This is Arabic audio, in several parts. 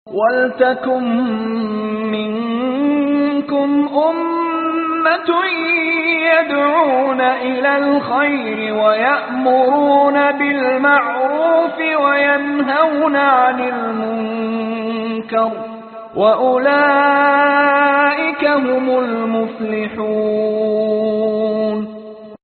وَلْتَكُن مِّنكُمْ أُمَّةٌ يَدْعُونَ إِلَى الْخَيْرِ وَيَأْمُرُونَ بِالْمَعْرُوفِ وَيَنْهَوْنَ عَنِ الْمُنكَرِ وَأُولَئِكَ هُمُ الْمُفْلِحُونَ.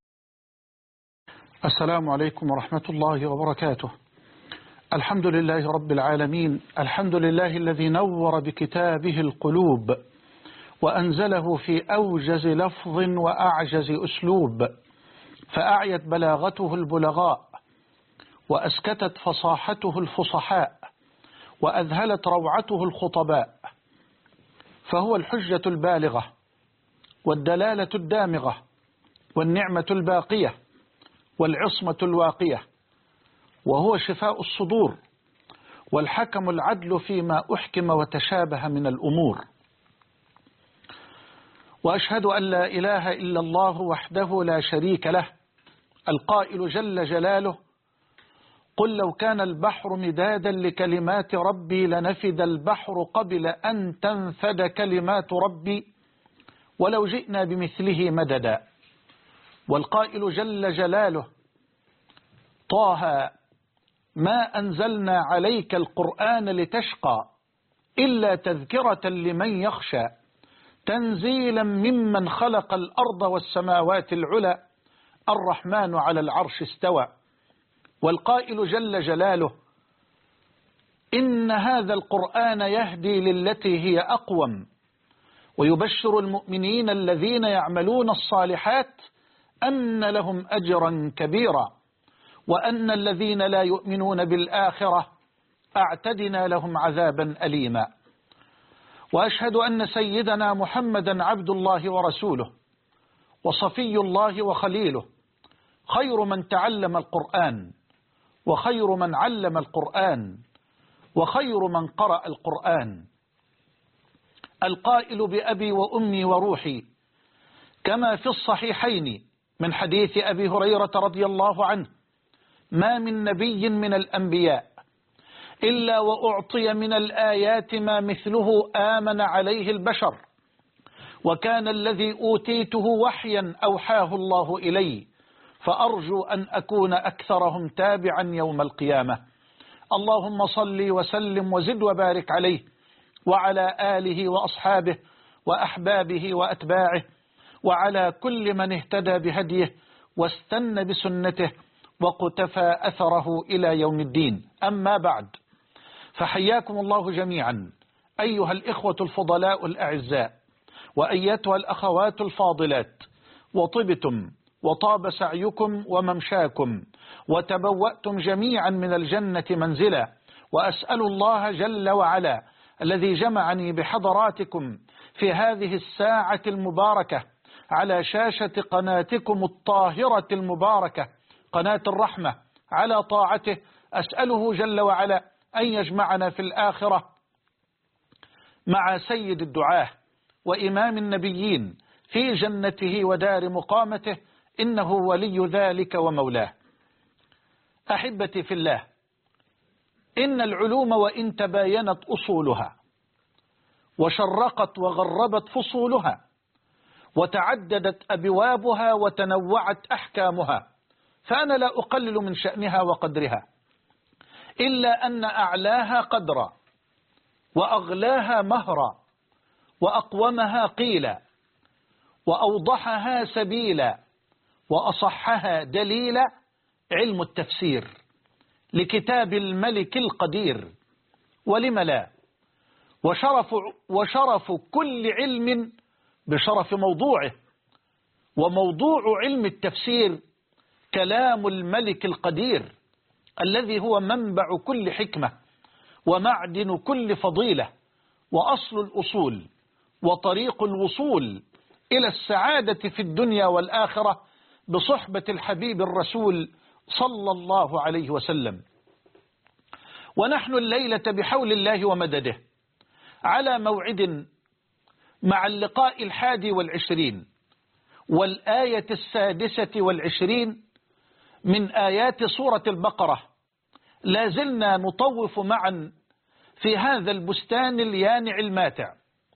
السلام عليكم ورحمة الله وبركاته. الحمد لله رب العالمين، الحمد لله الذي نور بكتابه القلوب وأنزله في أوجز لفظ وأعجز أسلوب، فأعيت بلاغته البلغاء وأسكتت فصاحته الفصحاء وأذهلت روعته الخطباء، فهو الحجة البالغة والدلالة الدامغة والنعمة الباقية والعصمة الواقية، وهو شفاء الصدور والحكم العدل فيما أحكم وتشابه من الأمور. وأشهد أن لا إله إلا الله وحده لا شريك له، القائل جل جلاله: قل لو كان البحر مدادا لكلمات ربي لنفد البحر قبل أن تنفد كلمات ربي ولو جئنا بمثله مددا. والقائل جل جلاله: طه ما أنزلنا عليك القرآن لتشقى إلا تذكرة لمن يخشى تنزيلا ممن خلق الأرض والسماوات العلى الرحمن على العرش استوى. والقائل جل جلاله: إن هذا القرآن يهدي للتي هي أقوم ويبشر المؤمنين الذين يعملون الصالحات أن لهم أجرا كبيرا وأن الذين لا يؤمنون بالآخرة أعتدنا لهم عذابا أليما. وأشهد أن سيدنا محمدا عبد الله ورسوله وصفي الله وخليله، خير من تعلم القرآن وخير من علم القرآن وخير من قرأ القرآن، القائل بأبي وأمي وروحي كما في الصحيحين من حديث أبي هريرة رضي الله عنه: ما من نبي من الأنبياء إلا وأعطي من الآيات ما مثله آمن عليه البشر، وكان الذي أوتيته وحيا أوحاه الله إلي، فأرجو أن أكون أكثرهم تابعا يوم القيامة. اللهم صل وسلم وزد وبارك عليه وعلى آله وأصحابه وأحبابه وأتباعه وعلى كل من اهتدى بهديه واستنى بسنته وقتفى أثره إلى يوم الدين. أما بعد، فحياكم الله جميعا أيها الإخوة الفضلاء الأعزاء وأيتها الأخوات الفاضلات، وطبتم وطاب سعيكم وممشاكم وتبوأتم جميعا من الجنة منزلا، وأسأل الله جل وعلا الذي جمعني بحضراتكم في هذه الساعة المباركة على شاشة قناتكم الطاهرة المباركة قناة الرحمة على طاعته، أسأله جل وعلا أن يجمعنا في الآخرة مع سيد الدعاة وإمام النبيين في جنته ودار مقامته، إنه ولي ذلك ومولاه. أحبتي في الله، إن العلوم وإن تباينت أصولها وشرقت وغربت فصولها وتعددت أبوابها وتنوعت أحكامها، فأنا لا أقلل من شأنها وقدرها، إلا أن أعلاها قدرا وأغلاها مهرا وأقومها قيلا وأوضحها سبيلا وأصحها دليلا علم التفسير لكتاب الملك القدير. ولم لا؟ وشرف كل علم بشرف موضوعه، وموضوع علم التفسير كلام الملك القدير الذي هو منبع كل حكمة ومعدن كل فضيلة وأصل الأصول وطريق الوصول إلى السعادة في الدنيا والآخرة بصحبة الحبيب الرسول صلى الله عليه وسلم. ونحن الليلة بحول الله ومدده على موعد مع اللقاء 21 والآية 26 من آيات سورة البقرة. لا زلنا نطوف معا في هذا البستان اليانع الماتع.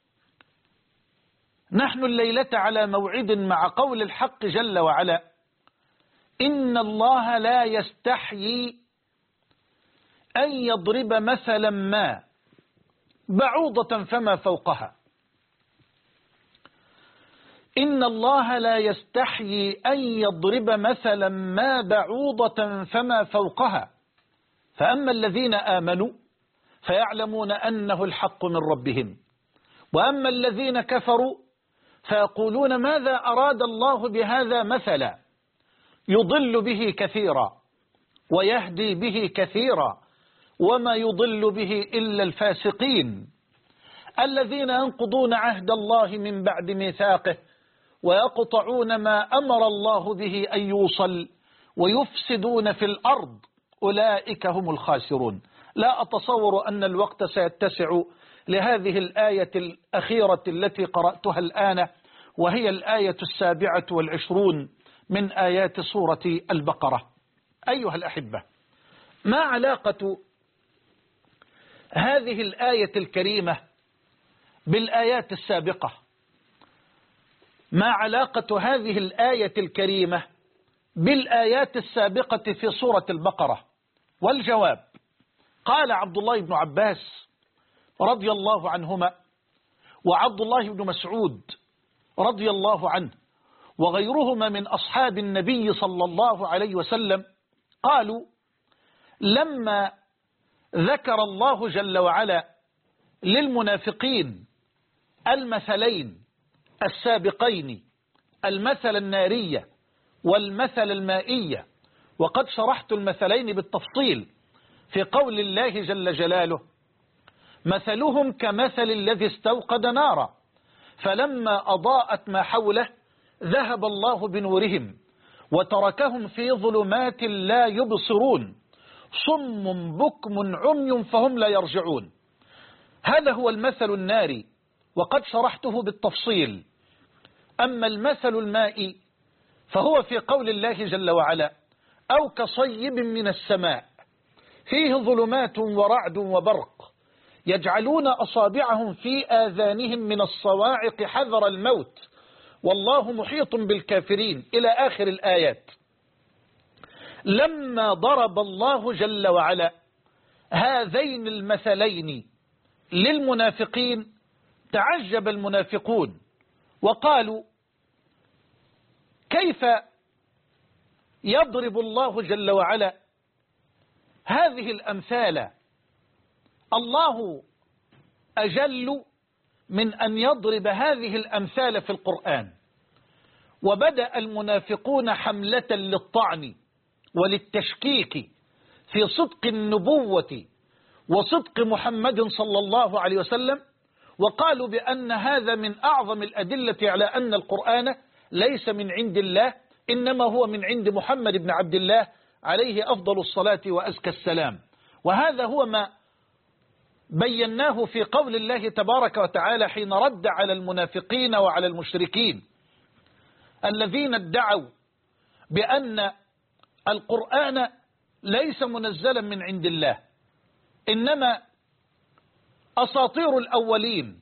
نحن الليلة على موعد مع قول الحق جل وعلا: إن الله لا يستحيي أن يضرب مثلا ما بعوضة فما فوقها. إن الله لا يستحيي أن يضرب مثلا ما بعوضة فما فوقها، فأما الذين آمنوا فيعلمون أنه الحق من ربهم، وأما الذين كفروا فيقولون ماذا أراد الله بهذا مثلا يضل به كثيرا ويهدي به كثيرا وما يضل به إلا الفاسقين الذين ينقضون عهد الله من بعد ميثاقه ويقطعون ما أمر الله به أن يوصل ويفسدون في الأرض أولئك هم الخاسرون. لا أتصور أن الوقت سيتسع لهذه الآية الأخيرة التي قرأتها الآن، وهي الآية 27 من آيات سورة البقرة. أيها الأحبة، ما علاقة هذه الآية الكريمة بالآيات السابقة؟ ما علاقة هذه الآية الكريمة بالآيات السابقة في سورة البقرة؟ والجواب: قال عبد الله بن عباس رضي الله عنهما وعبد الله بن مسعود رضي الله عنه وغيرهما من أصحاب النبي صلى الله عليه وسلم قالوا: لما ذكر الله جل وعلا للمنافقين المثلين السابقين، المثل النارية والمثل المائية، وقد شرحت المثلين بالتفصيل في قول الله جل جلاله: مثلهم كمثل الذي استوقد نارا فلما أضاءت ما حوله ذهب الله بنورهم وتركهم في ظلمات لا يبصرون صم بكم عمي فهم لا يرجعون. هذا هو المثل الناري وقد شرحته بالتفصيل. أما المثل المائي فهو في قول الله جل وعلا: أو كصيب من السماء فيه ظلمات ورعد وبرق يجعلون أصابعهم في آذانهم من الصواعق حذر الموت والله محيط بالكافرين إلى آخر الآيات. لما ضرب الله جل وعلا هذين المثلين للمنافقين تعجب المنافقون وقالوا: كيف يضرب الله جل وعلا هذه الأمثال؟ الله أجل من أن يضرب هذه الأمثال في القرآن. وبدأ المنافقون حملة للطعن وللتشكيك في صدق النبوة وصدق محمد صلى الله عليه وسلم، وقالوا بأن هذا من أعظم الأدلة على أن القرآن ليس من عند الله إنما هو من عند محمد بن عبد الله عليه أفضل الصلاة وأزكى السلام. وهذا هو ما بيناه في قول الله تبارك وتعالى حين رد على المنافقين وعلى المشركين الذين ادعوا بأن القرآن ليس منزلا من عند الله إنما أساطير الأولين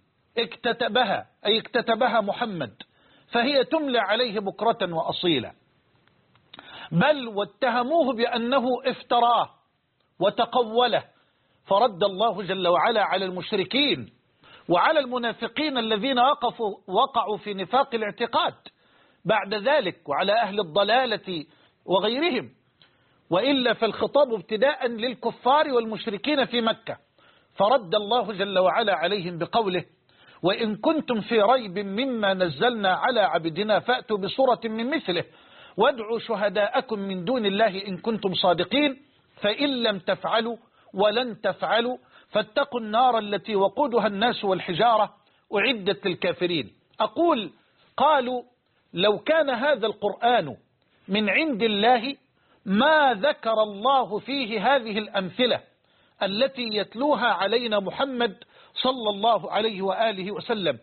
اكتتبها محمد فهي تملى عليه بكرة وأصيلا، بل واتهموه بأنه افتراه وتقوله، فرد الله جل وعلا على المشركين وعلى المنافقين الذين وقعوا في نفاق الاعتقاد بعد ذلك، وعلى أهل الضلالة وغيرهم، وإلا فالخطاب ابتداء للكفار والمشركين في مكة. فرد الله جل وعلا عليهم بقوله: وإن كنتم في ريب مما نزلنا على عبدنا فأتوا بسورة من مثله وادعوا شهداءكم من دون الله إن كنتم صادقين فإن لم تفعلوا ولن تفعلوا فاتقوا النار التي وقودها الناس والحجارة أعدت للكافرين. أقول: قالوا لو كان هذا القرآن من عند الله ما ذكر الله فيه هذه الأمثلة التي يتلوها علينا محمد صلى الله عليه وآله وسلم.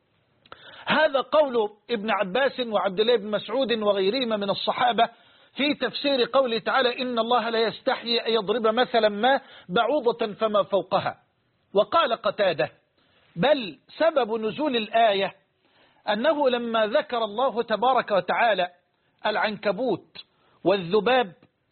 هذا قول ابن عباس وعبد الله بن مسعود وغيرهما من الصحابة في تفسير قوله تعالى: إن الله لا يستحيي أن يضرب مثلا ما بعوضة فما فوقها. وقال قتادة بل سبب نزول الآية أنه لما ذكر الله تبارك وتعالى العنكبوت والذباب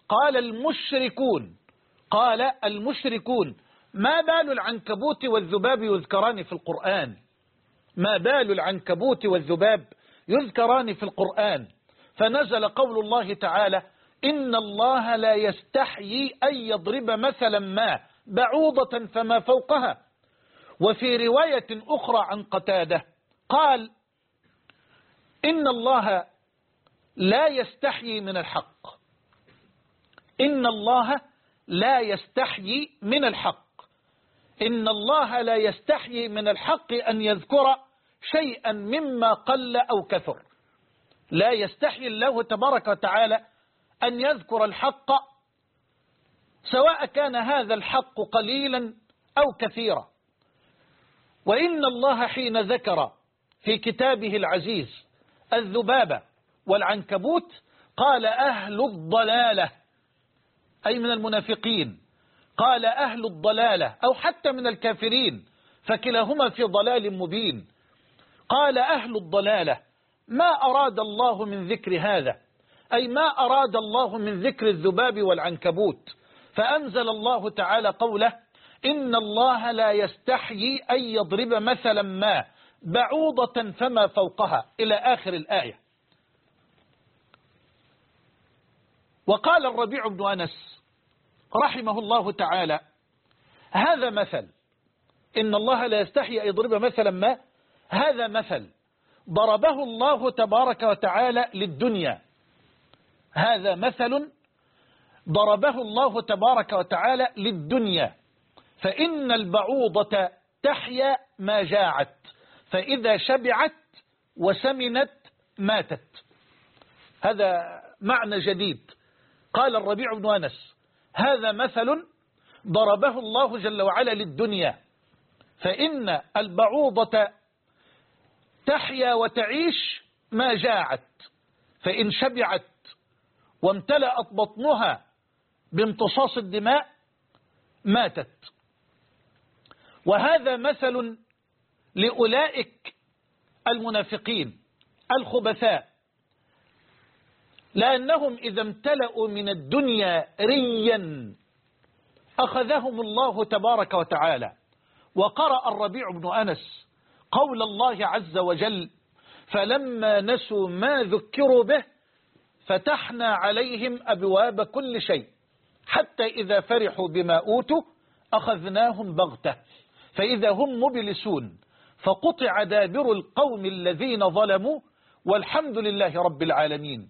قال المشركون ما بال العنكبوت والذباب يذكران في القرآن، ما بال العنكبوت والذباب يذكران في القرآن، فنزل قول الله تعالى إن الله لا يستحيي أن يضرب مثلا ما بعوضة فما فوقها. وفي رواية أخرى عن قتادة قال إن الله لا يستحيي من الحق، إن الله لا يستحيي من الحق، إن الله لا يستحيي من الحق أن يذكر شيئا مما قل أو كثر. لا يستحيي الله تبارك وتعالى أن يذكر الحق سواء كان هذا الحق قليلا أو كثيرا. وإن الله حين ذكر في كتابه العزيز الذباب والعنكبوت قال أهل الضلالة، أي من المنافقين، قال أهل الضلالة أو حتى من الكافرين، فكلاهما في ضلال مبين. قال أهل الضلالة ما أراد الله من ذكر هذا، أي ما أراد الله من ذكر الذباب والعنكبوت، فأنزل الله تعالى قوله إن الله لا يستحيي أن يضرب مثلا ما بعوضة فما فوقها إلى آخر الآية. وقال الربيع بن أنس رحمه الله تعالى هذا مثل، إن الله لا يستحيي أن يضرب مثلا ما، هذا مثل ضربه الله تبارك وتعالى للدنيا، هذا مثل ضربه الله تبارك وتعالى للدنيا، فإن البعوضة تحيا ما جاعت، فإذا شبعت وسمنت ماتت. هذا معنى جديد. قال الربيع بن أنس هذا مثل ضربه الله جل وعلا للدنيا، فإن البعوضة تحيا وتعيش ما جاعت، فإن شبعت وامتلأت بطنها بامتصاص الدماء ماتت. وهذا مثل لأولئك المنافقين الخبثاء، لأنهم إذا امتلأوا من الدنيا ريا أخذهم الله تبارك وتعالى. وقرأ الربيع بن أنس قول الله عز وجل فلما نسوا ما ذكروا به فتحنا عليهم أبواب كل شيء حتى إذا فرحوا بما أوتوا أخذناهم بغتة فإذا هم مبلسون فقطع دابر القوم الذين ظلموا والحمد لله رب العالمين.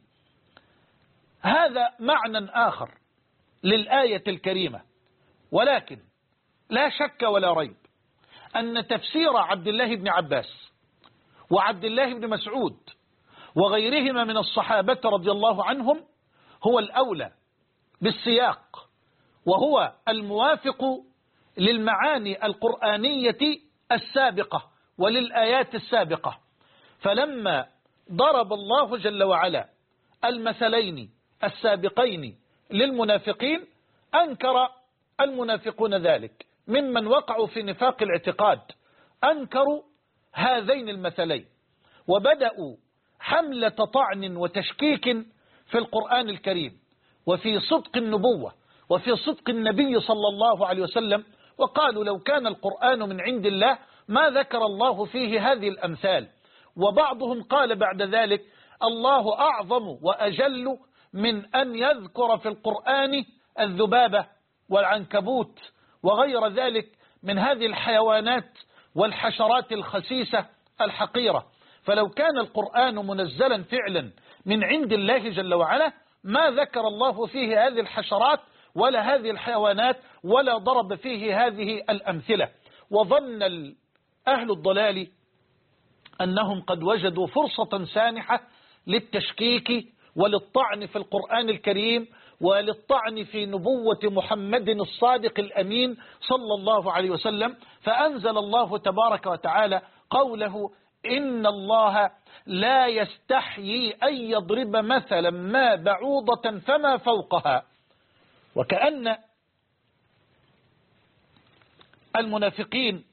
هذا معنى آخر للآية الكريمة، ولكن لا شك ولا ريب أن تفسير عبد الله بن عباس وعبد الله بن مسعود وغيرهما من الصحابة رضي الله عنهم هو الأولى بالسياق، وهو الموافق للمعاني القرآنية السابقة وللآيات السابقة. فلما ضرب الله جل وعلا المثلين السابقين للمنافقين أنكر المنافقون ذلك، ممن وقعوا في نفاق الاعتقاد أنكروا هذين المثلين وبدأوا حملة طعن وتشكيك في القرآن الكريم وفي صدق النبوة وفي صدق النبي صلى الله عليه وسلم، وقالوا لو كان القرآن من عند الله ما ذكر الله فيه هذه الأمثال. وبعضهم قال بعد ذلك الله أعظم وأجل من أن يذكر في القرآن الذبابة والعنكبوت وغير ذلك من هذه الحيوانات والحشرات الخسيسة الحقيرة، فلو كان القرآن منزلا فعلا من عند الله جل وعلا ما ذكر الله فيه هذه الحشرات ولا هذه الحيوانات ولا ضرب فيه هذه الأمثلة. وظن أهل الضلال أنهم قد وجدوا فرصة سانحة للتشكيك وللطعن في القرآن الكريم وللطعن في نبوة محمد الصادق الأمين صلى الله عليه وسلم، فأنزل الله تبارك وتعالى قوله إن الله لا يستحيي أن يضرب مثلا ما بعوضة فما فوقها. وكأن المنافقين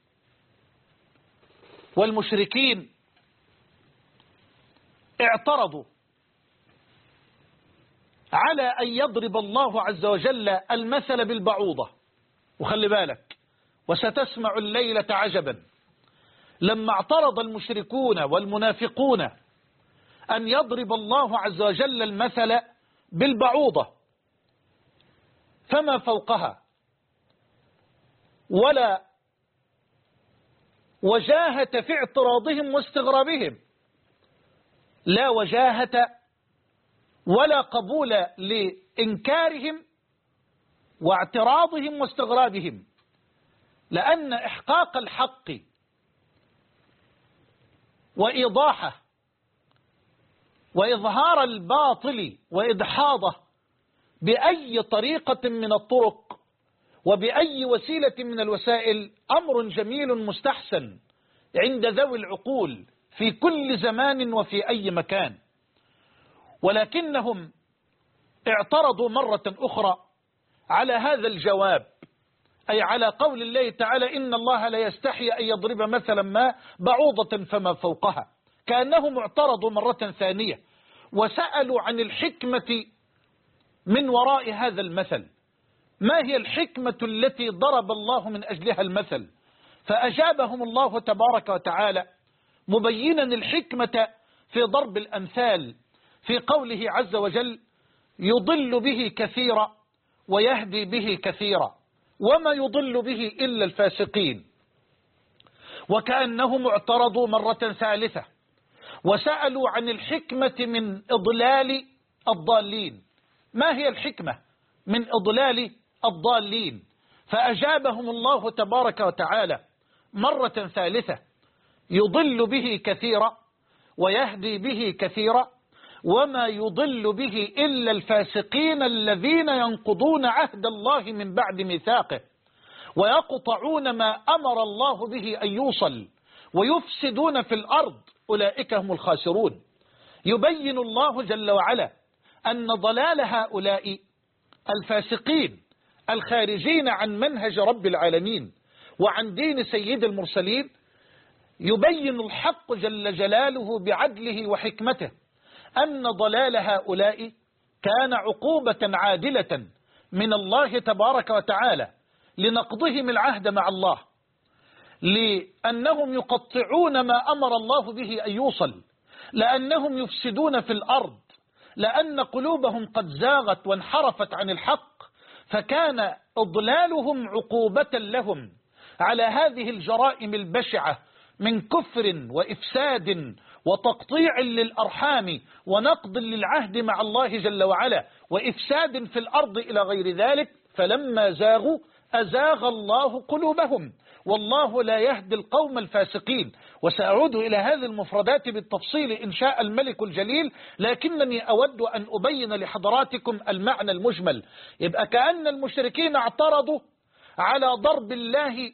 والمشركين اعترضوا على أن يضرب الله عز وجل المثل بالبعوضة. وخلي بالك، وستسمع الليلة عجبا، لما اعترض المشركون والمنافقون أن يضرب الله عز وجل المثل بالبعوضة فما فوقها، ولا وجاهة في اعتراضهم واستغرابهم، لا وجاهة ولا قبول لإنكارهم واعتراضهم واستغرابهم، لأن إحقاق الحق وإيضاحه وإظهار الباطل وإدحاضه بأي طريقة من الطرق وبأي وسيلة من الوسائل أمر جميل مستحسن عند ذوي العقول في كل زمان وفي أي مكان. ولكنهم اعترضوا مرة أخرى على هذا الجواب، أي على قول الله تعالى إن الله لا يستحي أن يضرب مثلا ما بعوضة فما فوقها، كأنهم اعترضوا مرة ثانية وسألوا عن الحكمة من وراء هذا المثل، ما هي الحكمة التي ضرب الله من أجلها المثل؟ فأجابهم الله تبارك وتعالى مبينا الحكمة في ضرب الأمثال في قوله عز وجل يضل به كثيرا ويهدي به كثيرا وما يضل به إلا الفاسقين. وكأنهم اعترضوا مرة ثالثة وسألوا عن الحكمة من إضلال الضالين، ما هي الحكمة من إضلال الضالين؟ فأجابهم الله تبارك وتعالى مرة ثالثة يضل به كثيرا ويهدي به كثيرا وما يضل به إلا الفاسقين الذين ينقضون عهد الله من بعد ميثاقه ويقطعون ما أمر الله به أن يوصل ويفسدون في الأرض أولئك هم الخاسرون. يبين الله جل وعلا أن ضلال هؤلاء الفاسقين الخارجين عن منهج رب العالمين وعن دين سيد المرسلين، يبين الحق جل جلاله بعدله وحكمته أن ضلال هؤلاء كان عقوبة عادلة من الله تبارك وتعالى لنقضهم العهد مع الله، لأنهم يقطعون ما أمر الله به أن يوصل، لأنهم يفسدون في الأرض، لأن قلوبهم قد زاغت وانحرفت عن الحق، فكان إضلالهم عقوبة لهم على هذه الجرائم البشعة من كفر وإفساد وتقطيع للأرحام ونقض للعهد مع الله جل وعلا وإفساد في الأرض إلى غير ذلك. فلما زاغوا أزاغ الله قلوبهم والله لا يهدي القوم الفاسقين. وسأعود إلى هذه المفردات بالتفصيل إن شاء الملك الجليل، لكنني أود أن أبين لحضراتكم المعنى المجمل. يبقى كأن المشركين اعترضوا على ضرب الله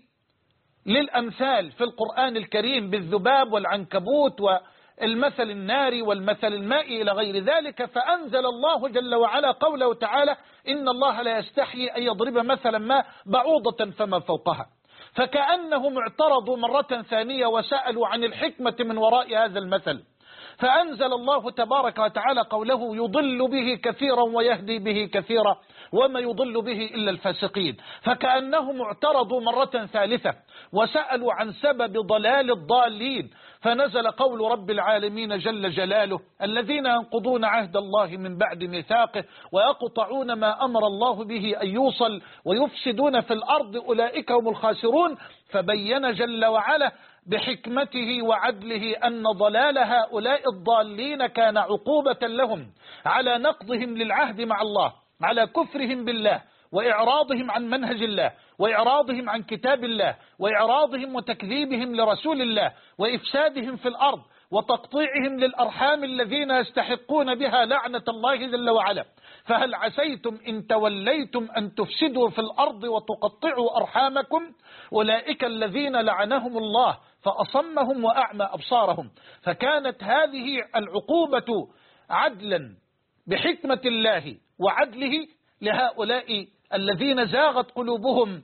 للأمثال في القرآن الكريم بالذباب والعنكبوت والمثل الناري والمثل المائي إلى غير ذلك، فأنزل الله جل وعلا قوله تعالى إن الله لا يستحيي أن يضرب مثلا ما بعوضة فما فوقها. فكأنهم اعترضوا مرة ثانية وسألوا عن الحكمة من وراء هذا المثل، فأنزل الله تبارك وتعالى قوله يضل به كثيرا ويهدي به كثيرا وما يضل به إلا الفاسقين. فكأنهم اعترضوا مرة ثالثة وسألوا عن سبب ضلال الضالين، فنزل قول رب العالمين جل جلاله الذين ينقضون عهد الله من بعد ميثاقه ويقطعون ما أمر الله به أن يوصل ويفسدون في الأرض أولئك هم الخاسرون. فبين جل وعلا بحكمته وعدله أن ضلال هؤلاء الضالين كان عقوبة لهم على نقضهم للعهد مع الله، على كفرهم بالله وإعراضهم عن منهج الله وإعراضهم عن كتاب الله وإعراضهم وتكذيبهم لرسول الله وإفسادهم في الأرض وتقطيعهم للأرحام الذين يستحقون بها لعنة الله جل وعلا. فهل عسيتم إن توليتم أن تفسدوا في الأرض وتقطعوا أرحامكم أولئك الذين لعنهم الله فأصمهم وأعمى أبصارهم. فكانت هذه العقوبة عدلا بحكمة الله وعدله لهؤلاء الذين زاغت قلوبهم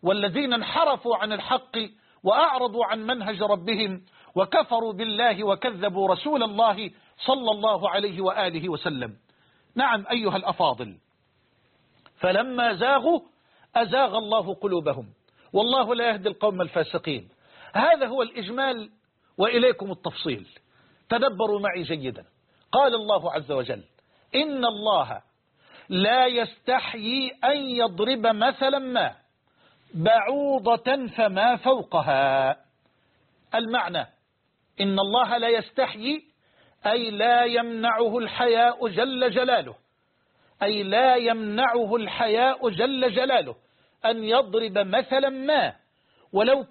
والذين انحرفوا عن الحق وأعرضوا عن منهج ربهم وكفروا بالله وكذبوا رسول الله صلى الله عليه وآله وسلم. نعم أيها الأفاضل، فلما زاغوا أزاغ الله قلوبهم، والله لا يهدي القوم الفاسقين. هذا هو الإجمال، وإليكم التفصيل. تدبروا معي جيدا. قال الله عز وجل: إن الله لا يستحيي أن يضرب مثلا ما بعوضة فما فوقها. المعنى: إن الله لا يستحيي، أي لا يمنعه الحياء جل جلاله، أي لا يمنعه الحياء جل جلاله أن يضرب مثلا ما، ولو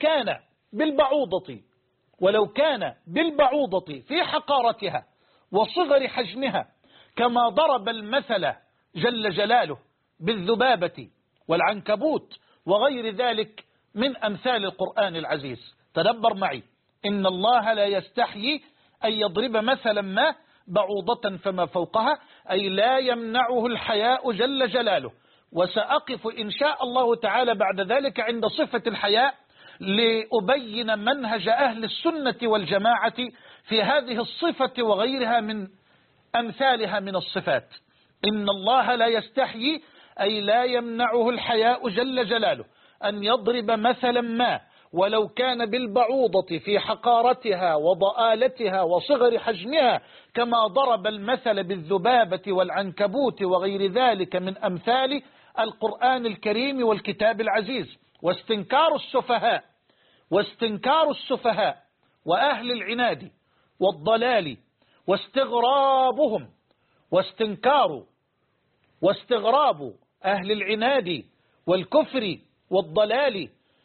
كان بالبعوضة في حقارتها وصغر حجمها، كما ضرب المثل جل جلاله بالذبابة والعنكبوت وغير ذلك من أمثال القرآن العزيز. تدبر معي: إن الله لا يستحيي أن يضرب مثلا ما بعوضة فما فوقها، أي لا يمنعه الحياء جل جلاله. وسأقف إن شاء الله تعالى بعد ذلك عند صفة الحياء لأبين منهج أهل السنة والجماعة في هذه الصفة وغيرها من أمثالها من الصفات. إن الله لا يستحيي، أي لا يمنعه الحياء جل جلاله أن يضرب مثلا ما، ولو كان بالبعوضة في حقارتها وضآلتها وصغر حجمها، كما ضرب المثل بالذبابة والعنكبوت وغير ذلك من أمثال القرآن الكريم والكتاب العزيز. واستنكار السفهاء وأهل العناد والضلال واستغراب أهل العناد والكفر والضلال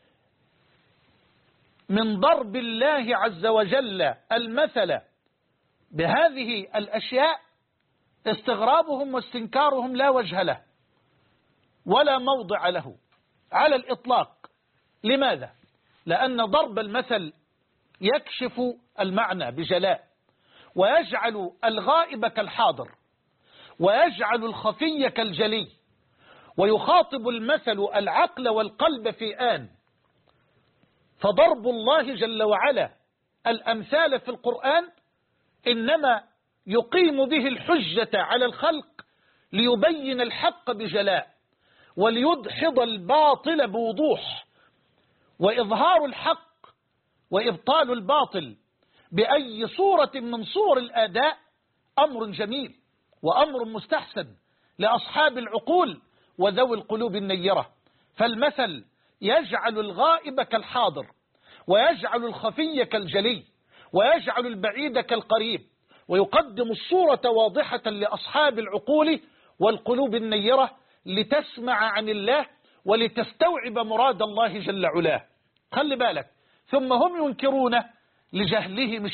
من ضرب الله عز وجل المثل بهذه الأشياء، استغرابهم واستنكارهم لا وجه له ولا موضع له على الإطلاق. لماذا؟ لأن ضرب المثل يكشف المعنى بجلاء، ويجعل الغائب كالحاضر، ويجعل الخفي كالجلي، ويخاطب المثل العقل والقلب في آن. فضرب الله جل وعلا الأمثال في القرآن إنما يقيم به الحجة على الخلق ليبين الحق بجلاء، وليدحض الباطل بوضوح، وإظهار الحق وإبطال الباطل بأي صورة من صور الآداء أمر جميل وأمر مستحسن لأصحاب العقول وذوي القلوب النيرة. فالمثل يجعل الغائب كالحاضر، ويجعل الخفي كالجلي، ويجعل البعيد كالقريب، ويقدم الصورة واضحة لأصحاب العقول والقلوب النيرة لتسمع عن الله ولتستوعب مراد الله جل علاه. خلي بالك. ثم هم ينكرون لجهلهم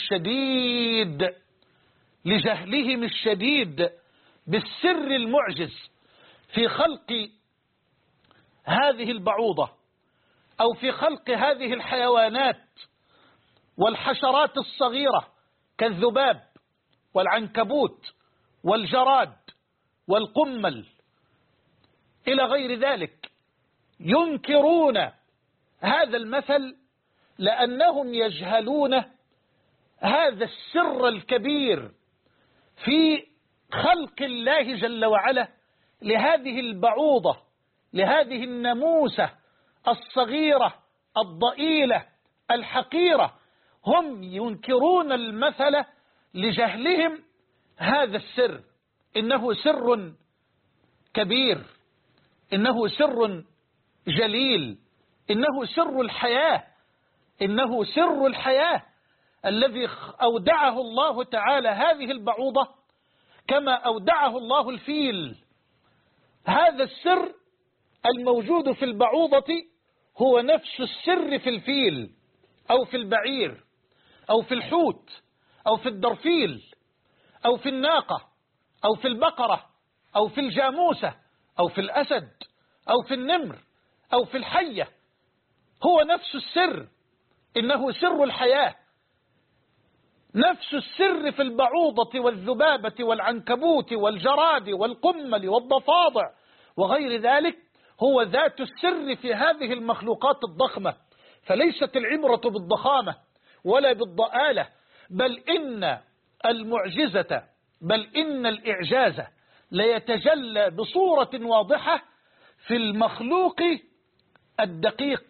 الشديد بالسر المعجز في خلق هذه البعوضة، أو في خلق هذه الحيوانات والحشرات الصغيرة كالذباب والعنكبوت والجراد والقمل إلى غير ذلك. ينكرون هذا المثل لأنهم يجهلون هذا السر الكبير في خلق الله جل وعلا لهذه البعوضة، لهذه الناموسة الصغيرة الضئيلة الحقيرة. هم ينكرون المثل لجهلهم هذا السر. إنه سر كبير، إنه سر جليل، إنه سر الحياة، إنه سر الحياة الذي أودعه الله تعالى هذه البعوضة كما أودعه الله الفيل. هذا السر الموجود في البعوضة هو نفس السر في الفيل أو في البعير أو في الحوت أو في الدرفيل أو في الناقة أو في البقرة أو في الجاموسة أو في الأسد أو في النمر أو في الحية. هو نفس السر، إنه سر الحياة. نفس السر في البعوضة والذبابة والعنكبوت والجراد والقمل والضفادع وغير ذلك هو ذات السر في هذه المخلوقات الضخمة. فليست العبرة بالضخامة ولا بالضآلة، بل إن المعجزة، بل إن الإعجاز ليتجلى بصورة واضحة في المخلوق الدقيق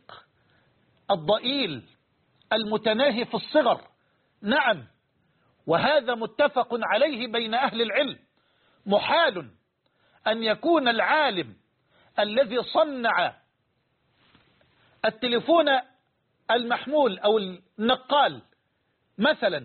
الضئيل المتناهي في الصغر. نعم، وهذا متفق عليه بين أهل العلم. محال أن يكون العالم الذي صنع التليفون المحمول أو النقال مثلا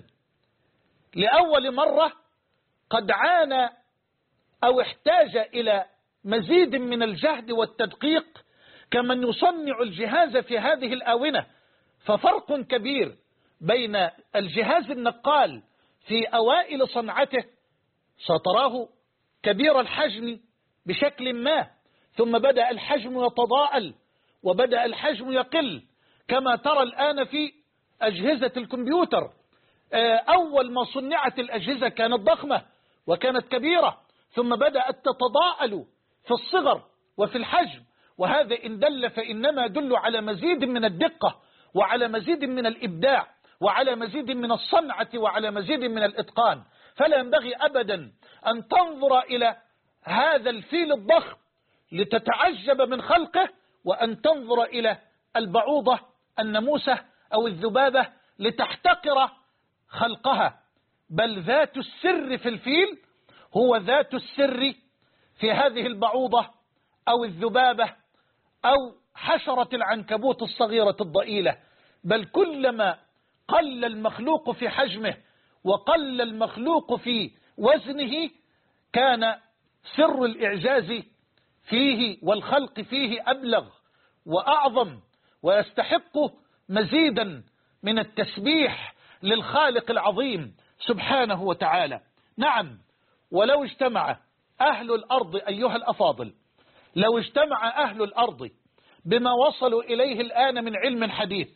لأول مرة قد عانى أو احتاج إلى مزيد من الجهد والتدقيق كمن يصنع الجهاز في هذه الآونة. ففرق كبير بين الجهاز النقال في أوائل صنعته، ستراه كبير الحجم بشكل ما، ثم بدأ الحجم يتضاءل وبدأ الحجم يقل، كما ترى الآن في أجهزة الكمبيوتر. أول ما صنعت الأجهزة كانت ضخمة وكانت كبيرة، ثم بدأت تتضاءل في الصغر وفي الحجم، وهذا إن دل فإنما يدل على مزيد من الدقة وعلى مزيد من الإبداع وعلى مزيد من الصنعة وعلى مزيد من الإتقان. فلا ينبغي أبدا أن تنظر إلى هذا الفيل الضخم لتتعجب من خلقه، وأن تنظر إلى البعوضة الناموسة أو الذبابة لتحتقر خلقها. بل ذات السر في الفيل هو ذات السر في هذه البعوضة أو الذبابة أو حشرة العنكبوت الصغيرة الضئيلة. بل كلما قل المخلوق في حجمه وقل المخلوق في وزنه كان سر الإعجاز فيه والخلق فيه أبلغ وأعظم، ويستحق مزيدا من التسبيح للخالق العظيم سبحانه وتعالى. نعم، ولو اجتمع أهل الأرض أيها الأفاضل، لو اجتمع أهل الأرض بما وصلوا إليه الآن من علم حديث،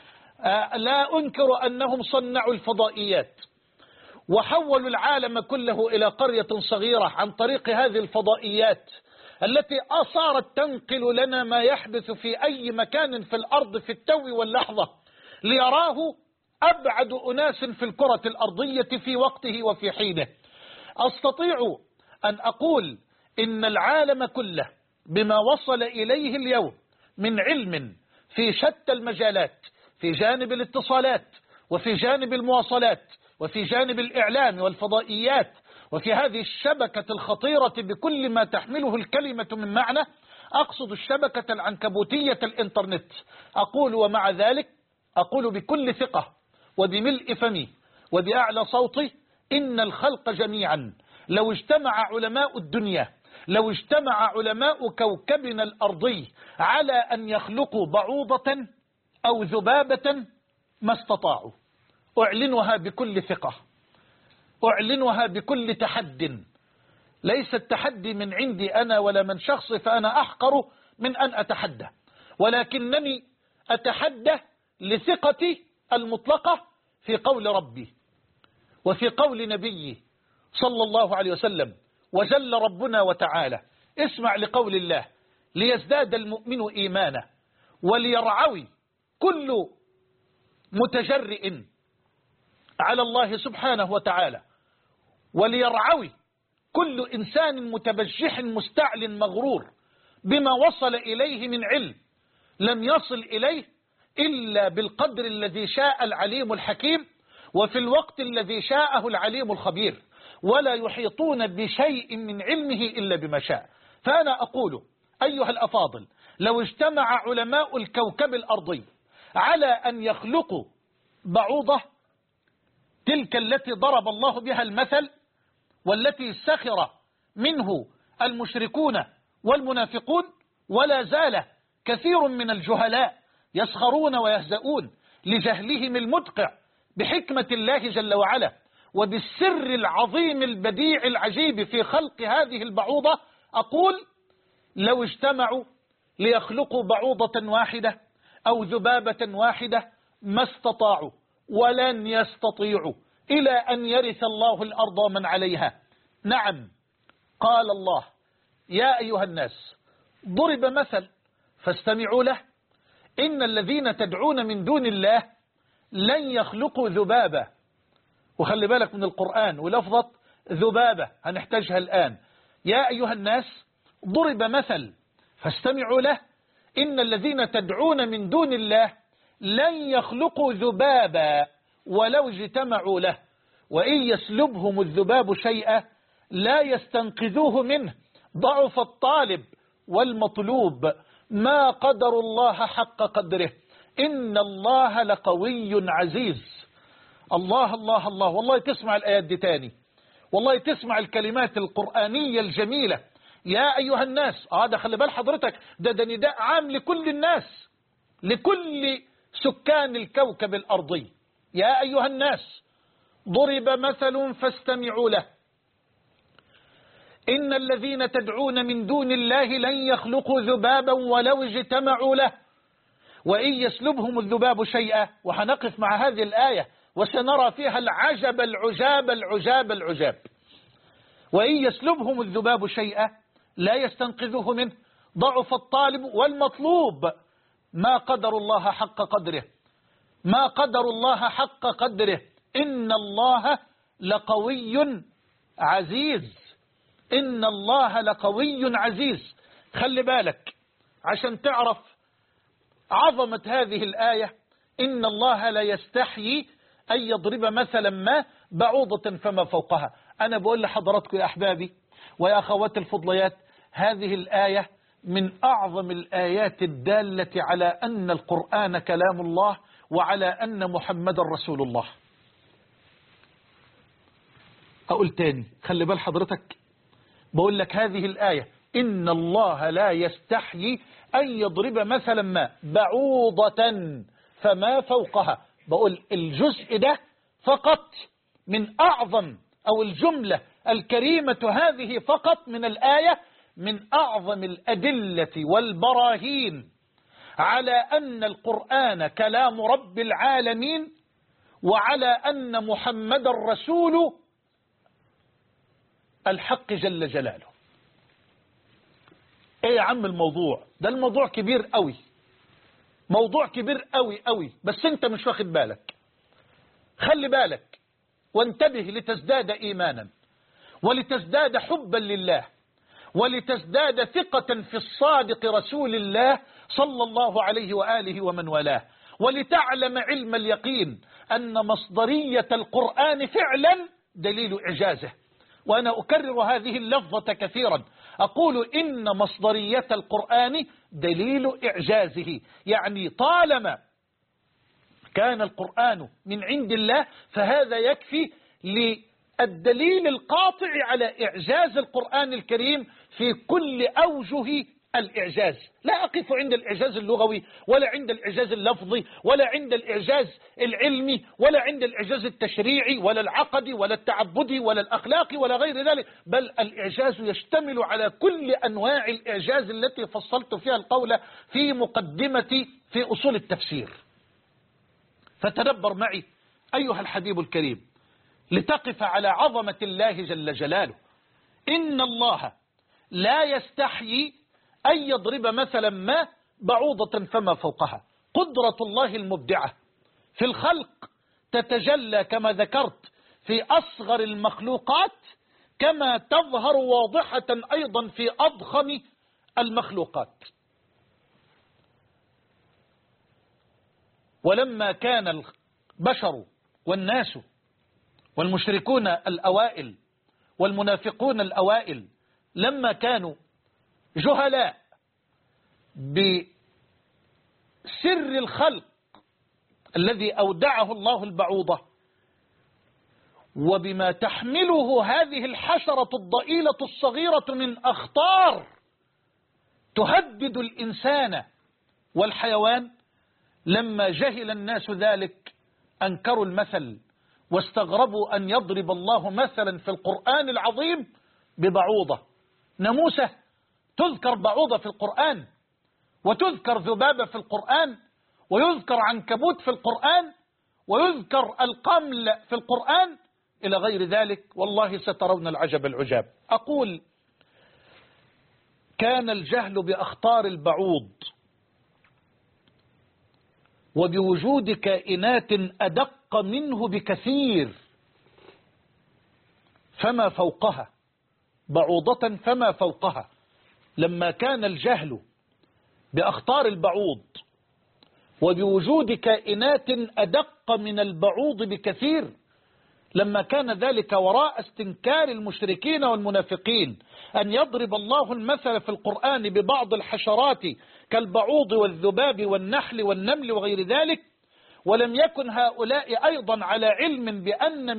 لا أنكر أنهم صنعوا الفضائيات وحولوا العالم كله إلى قرية صغيرة عن طريق هذه الفضائيات التي صارت تنقل لنا ما يحدث في أي مكان في الأرض في التو واللحظة ليراه أبعد أناس في الكرة الأرضية في وقته وفي حينه. أستطيع أن أقول إن العالم كله بما وصل إليه اليوم من علم في شتى المجالات، في جانب الاتصالات وفي جانب المواصلات وفي جانب الإعلام والفضائيات وفي هذه الشبكة الخطيرة بكل ما تحمله الكلمة من معنى، أقصد الشبكة العنكبوتية الإنترنت. أقول ومع ذلك أقول بكل ثقة وبملء فمي وبأعلى صوتي إن الخلق جميعا لو اجتمع علماء الدنيا، لو اجتمع علماء كوكبنا الأرضي على أن يخلقوا بعوضة أو ذبابة ما استطاعوا. أعلنها بكل ثقة، أعلنها بكل تحد. ليس التحدي من عندي أنا ولا من شخص فأنا أحقر من أن أتحدى، ولكنني أتحدى لثقتي المطلقة في قول ربي وفي قول نبيي صلى الله عليه وسلم. وجل ربنا وتعالى: اسمع لقول الله: ليزداد المؤمن إيمانا وليرعوي كل متجرئ على الله سبحانه وتعالى، وليرعوي كل إنسان متبجح مستعل مغرور بما وصل إليه من علم لم يصل إليه إلا بالقدر الذي شاء العليم الحكيم وفي الوقت الذي شاءه العليم الخبير، ولا يحيطون بشيء من علمه إلا بما شاء. فأنا أقول أيها الأفاضل، لو اجتمع علماء الكوكب الأرضي على أن يخلقوا بعوضة تلك التي ضرب الله بها المثل والتي سخر منه المشركون والمنافقون، ولا زال كثير من الجهلاء يسخرون ويهزؤون لجهلهم المدقع بحكمة الله جل وعلا وبالسر العظيم البديع العجيب في خلق هذه البعوضة، أقول لو اجتمعوا ليخلقوا بعوضة واحدة أو ذبابة واحدة ما استطاعوا ولن يستطيعوا إلى أن يرث الله الأرض ومن عليها. نعم، قال الله: يا أيها الناس ضرب مثل فاستمعوا له إن الذين تدعون من دون الله لن يخلقوا ذبابة. وخلي بالك من القرآن ولفظة ذبابة هنحتاجها الآن. يا أيها الناس ضرب مثل فاستمعوا له إن الذين تدعون من دون الله لن يخلقوا ذبابا ولو اجتمعوا له وإن يسلبهم الذباب شيئا لا يستنقذوه منه ضعف الطالب والمطلوب ما قدر الله حق قدره إن الله لقوي عزيز. الله الله الله، والله تسمع الآيات دي تاني، والله تسمع الكلمات القرآنية الجميلة. يا أيها الناس، ده خلي بال حضرتك، ده نداء عام لكل الناس، لكل سكان الكوكب الأرضي. يا أيها الناس ضرب مثل فاستمعوا له إن الذين تدعون من دون الله لن يخلقوا ذبابا ولو اجتمعوا له وإن يسلبهم الذباب شيئا. وهنقف مع هذه الآية وسنرى فيها العجب العجاب العجاب العجاب. وإن يسلبهم الذباب شيئا لا يستنقذوه منه ضعف الطالب والمطلوب ما قدر الله حق قدره ما قدر الله حق قدره إن الله لقوي عزيز. إن الله لقوي عزيز. خلي بالك عشان تعرف عظمة هذه الآية. إن الله لا يستحيي أن يضرب مثلا ما بعوضة فما فوقها. أنا بقول لحضراتكم يا أحبابي ويا أخواتي الفضليات، هذه الآية من أعظم الآيات الدالة على أن القرآن كلام الله وعلى أن محمد رسول الله. أقول تاني، خلي بال حضرتك، بقول لك هذه الآية إن الله لا يستحيي أن يضرب مثلا ما بعوضة فما فوقها. بقول الجزء ده فقط من أعظم، أو الجملة الكريمة هذه فقط من الآية من أعظم الأدلة والبراهين على أن القرآن كلام رب العالمين وعلى أن محمد رسول الحق جل جلاله. ايه يا عم الموضوع ده؟ الموضوع كبير قوي، موضوع كبير قوي قوي، بس انت مش واخد بالك. خلي بالك وانتبه لتزداد إيمانا ولتزداد حبا لله ولتزداد ثقة في الصادق رسول الله صلى الله عليه وآله ومن والاه، ولتعلم علم اليقين أن مصدرية القرآن فعلا دليل إعجازه. وأنا أكرر هذه اللفظة كثيرا، أقول إن مصدرية القرآن دليل إعجازه، يعني طالما كان القرآن من عند الله فهذا يكفي للدليل القاطع على إعجاز القرآن الكريم في كل أوجه الإعجاز. لا أقف عند الإعجاز اللغوي ولا عند الإعجاز اللفظي ولا عند الإعجاز العلمي ولا عند الإعجاز التشريعي ولا العقدي ولا التعبدي ولا الأخلاقي ولا غير ذلك، بل الإعجاز يشتمل على كل أنواع الإعجاز التي فصلت فيها القول في مقدمتي في أصول التفسير. فتدبر معي أيها الحبيب الكريم لتقف على عظمة الله جل جلاله. إن الله لا يستحيي أن يضرب مثلا ما بعوضة فما فوقها. قدرة الله المبدعة في الخلق تتجلى كما ذكرت في أصغر المخلوقات كما تظهر واضحة أيضا في أضخم المخلوقات. ولما كان البشر والناس والمشركون الأوائل والمنافقون الأوائل لما كانوا جهلاء بسر الخلق الذي أودعه الله البعوضة وبما تحمله هذه الحشرة الضئيلة الصغيرة من أخطار تهدد الإنسان والحيوان، لما جهل الناس ذلك أنكروا المثل واستغربوا أن يضرب الله مثلا في القرآن العظيم ببعوضة. ناموسة تذكر بعوضة في القرآن، وتذكر ذبابة في القرآن، ويذكر عنكبوت في القرآن، ويذكر القمل في القرآن إلى غير ذلك. والله سترون العجب العجاب. أقول كان الجهل بأخطار البعوض وبوجود كائنات أدق منه بكثير فما فوقها، بعوضة فما فوقها، لما كان الجهل بأخطار البعوض وبوجود كائنات أدق من البعوض بكثير، لما كان ذلك وراء استنكار المشركين والمنافقين أن يضرب الله المثل في القرآن ببعض الحشرات كالبعوض والذباب والنحل والنمل وغير ذلك، ولم يكن هؤلاء أيضا على علم بأن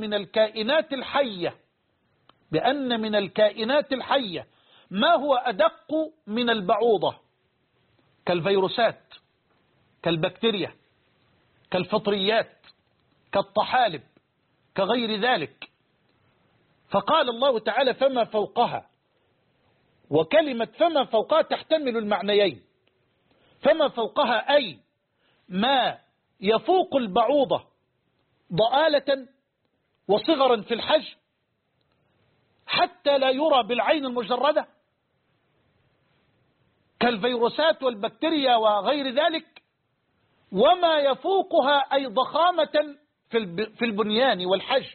من الكائنات الحية ما هو أدق من البعوضة كالفيروسات، كالبكتيريا، كالفطريات، كالطحالب، كغير ذلك. فقال الله تعالى فما فوقها، وكلمة فما فوقها تحتمل المعنيين. فما فوقها أي ما يفوق البعوضة ضآلة وصغرا في الحجم حتى لا يرى بالعين المجردة كالفيروسات والبكتيريا وغير ذلك، وما يفوقها أي ضخامة في البنيان والحجم.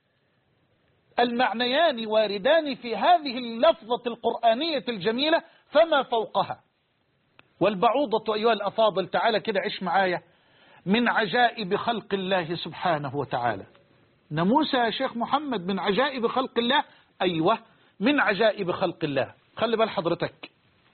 المعنيان واردان في هذه اللفظة القرآنية الجميلة فما فوقها. والبعوضة أيها الأفاضل، تعالى كده عيش معايا، من عجائب خلق الله سبحانه وتعالى. ناموسة يا شيخ محمد من عجائب خلق الله؟ أيوة من عجائب خلق الله. خلي بال حضرتك،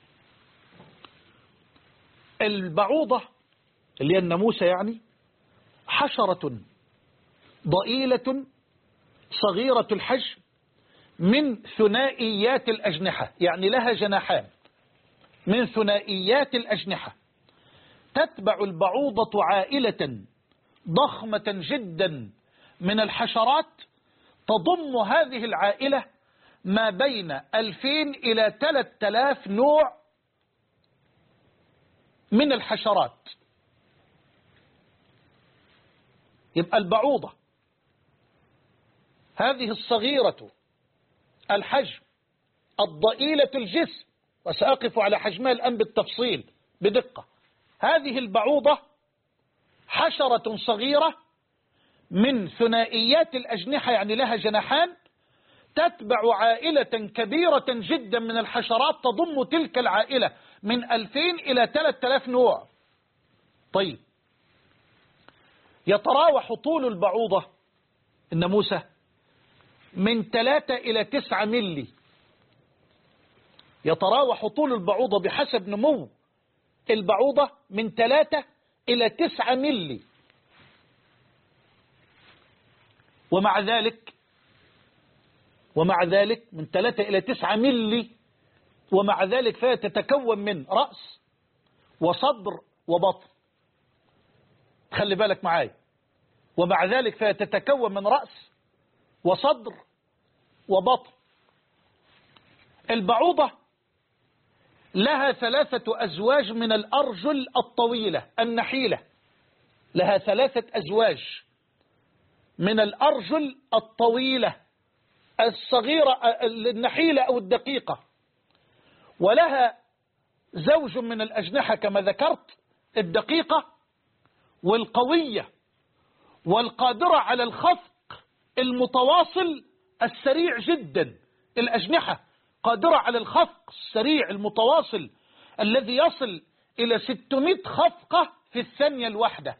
البعوضة اللي هي الناموسة يعني حشرة ضئيلة صغيرة الحجم من ثنائيات الأجنحة، يعني لها جناحان، من ثنائيات الأجنحة. تتبع البعوضة عائلة ضخمة جدا من الحشرات، تضم هذه العائلة ما بين 2000 إلى 3000 نوع من الحشرات. يبقى البعوضة هذه الصغيرة الحجم الضئيلة الجسم، وسأقف على حجمها الآن بالتفصيل بدقة، هذه البعوضة حشرة صغيرة من ثنائيات الأجنحة، يعني لها جناحان، تتبع عائلة كبيرة جدا من الحشرات تضم تلك العائلة من 2000 إلى 3000 نوع. طيب، يتراوح طول البعوضة الناموسة من 3 إلى 9 ملي. يتراوح طول البعوضة بحسب نمو البعوضة من 3 إلى 9 ملي. ومع ذلك من 3 إلى 9 ملي، ومع ذلك فهي تتكون من رأس وصدر وبطن. خلي بالك معايا، ومع ذلك فهي تتكون من رأس وصدر وبطن. البعوضة لها 3 أزواج من الأرجل الطويلة النحيلة، لها 3 أزواج من الأرجل الطويلة الصغيرة النحيلة أو الدقيقة، ولها زوج من الأجنحة كما ذكرت، الدقيقة والقوية والقادرة على الخفق المتواصل السريع جدا. الأجنحة قادرة على الخفق السريع المتواصل الذي يصل إلى 600 خفقة في الثانية الواحدة،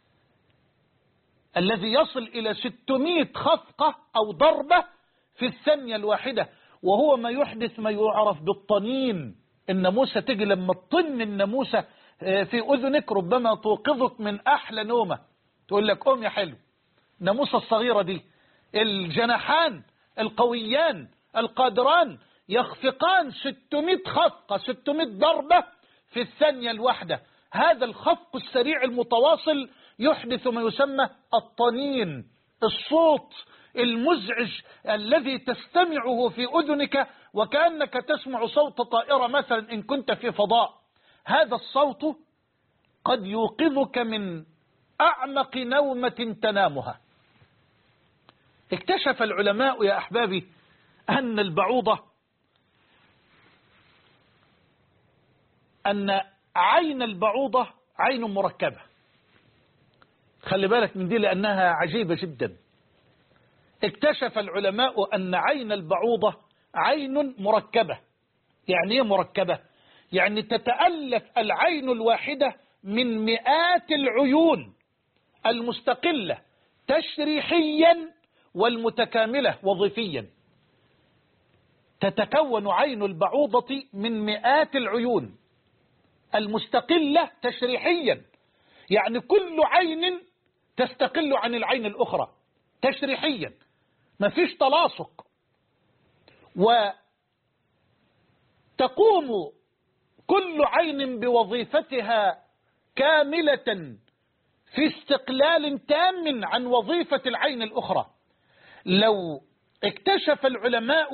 الذي يصل إلى 600 خفقة أو ضربة في الثانية الواحدة، وهو ما يحدث ما يعرف بالطنين. الناموسة تجي لما تطن الناموسة في أذنك ربما توقظك من أحلى نومة، تقول لك قوم يا حلو. الناموسة الصغيرة دي الجناحان القويان القادران يخفقان 600 خفقة، 600 ضربة في الثانية الواحدة. هذا الخفق السريع المتواصل يحدث ما يسمى الطنين، الصوت المزعج الذي تستمعه في أذنك وكأنك تسمع صوت طائرة مثلا إن كنت في فضاء. هذا الصوت قد يوقظك من أعمق نومة تنامها. اكتشف العلماء يا أحبابي أن البعوضة أن عين البعوضة عين مركبة. خلي بالك من دي لأنها عجيبة جدا. اكتشف العلماء أن عين البعوضة عين مركبة. يعني ايه مركبة؟ يعني تتألف العين الواحدة من مئات العيون المستقلة تشريحيا والمتكاملة وظيفيا. تتكون عين البعوضة من مئات العيون المستقلة تشريحيا، يعني كل عين تستقل عن العين الأخرى تشريحيا، ما فيش تلاصق. وتقوم كل عين بوظيفتها كاملة في استقلال تام عن وظيفة العين الأخرى. لو اكتشف العلماء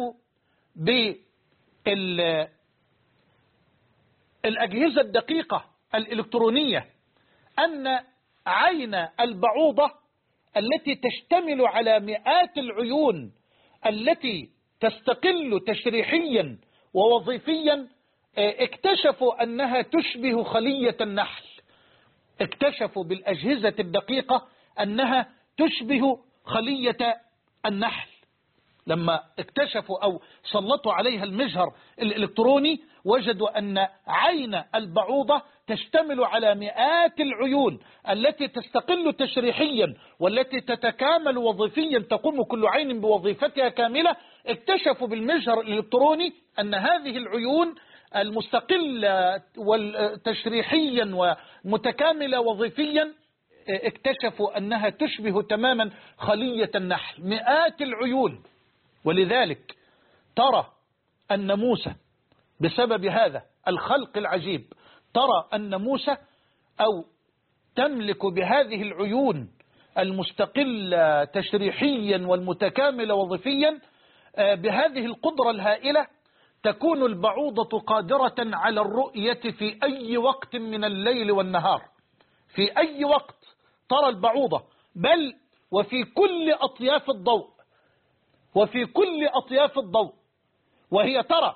بالأجهزة الدقيقة الإلكترونية أن عين البعوضة التي تشتمل على مئات العيون التي تستقل تشريحيا ووظيفيا، اكتشفوا أنها تشبه خلية النحل. اكتشفوا بالأجهزة الدقيقة أنها تشبه خلية النحل. لما اكتشفوا أو سلطوا عليها المجهر الإلكتروني وجدوا أن عين البعوضة تشتمل على مئات العيون التي تستقل تشريحيا والتي تتكامل وظيفيا، تقوم كل عين بوظيفتها كاملة. اكتشفوا بالمجهر الإلكتروني أن هذه العيون المستقلة والتشريحيا ومتكاملة وظيفيا اكتشفوا أنها تشبه تماما خلية النحل، مئات العيون. ولذلك ترى أن موسى بسبب هذا الخلق العجيب، ترى أن موسى أو تملك بهذه العيون المستقلة تشريحيا والمتكاملة وظيفيا، بهذه القدرة الهائلة تكون البعوضة قادرة على الرؤية في أي وقت من الليل والنهار. في أي وقت ترى البعوضة، بل وفي كل أطياف الضوء، وفي كل أطياف الضوء. وهي ترى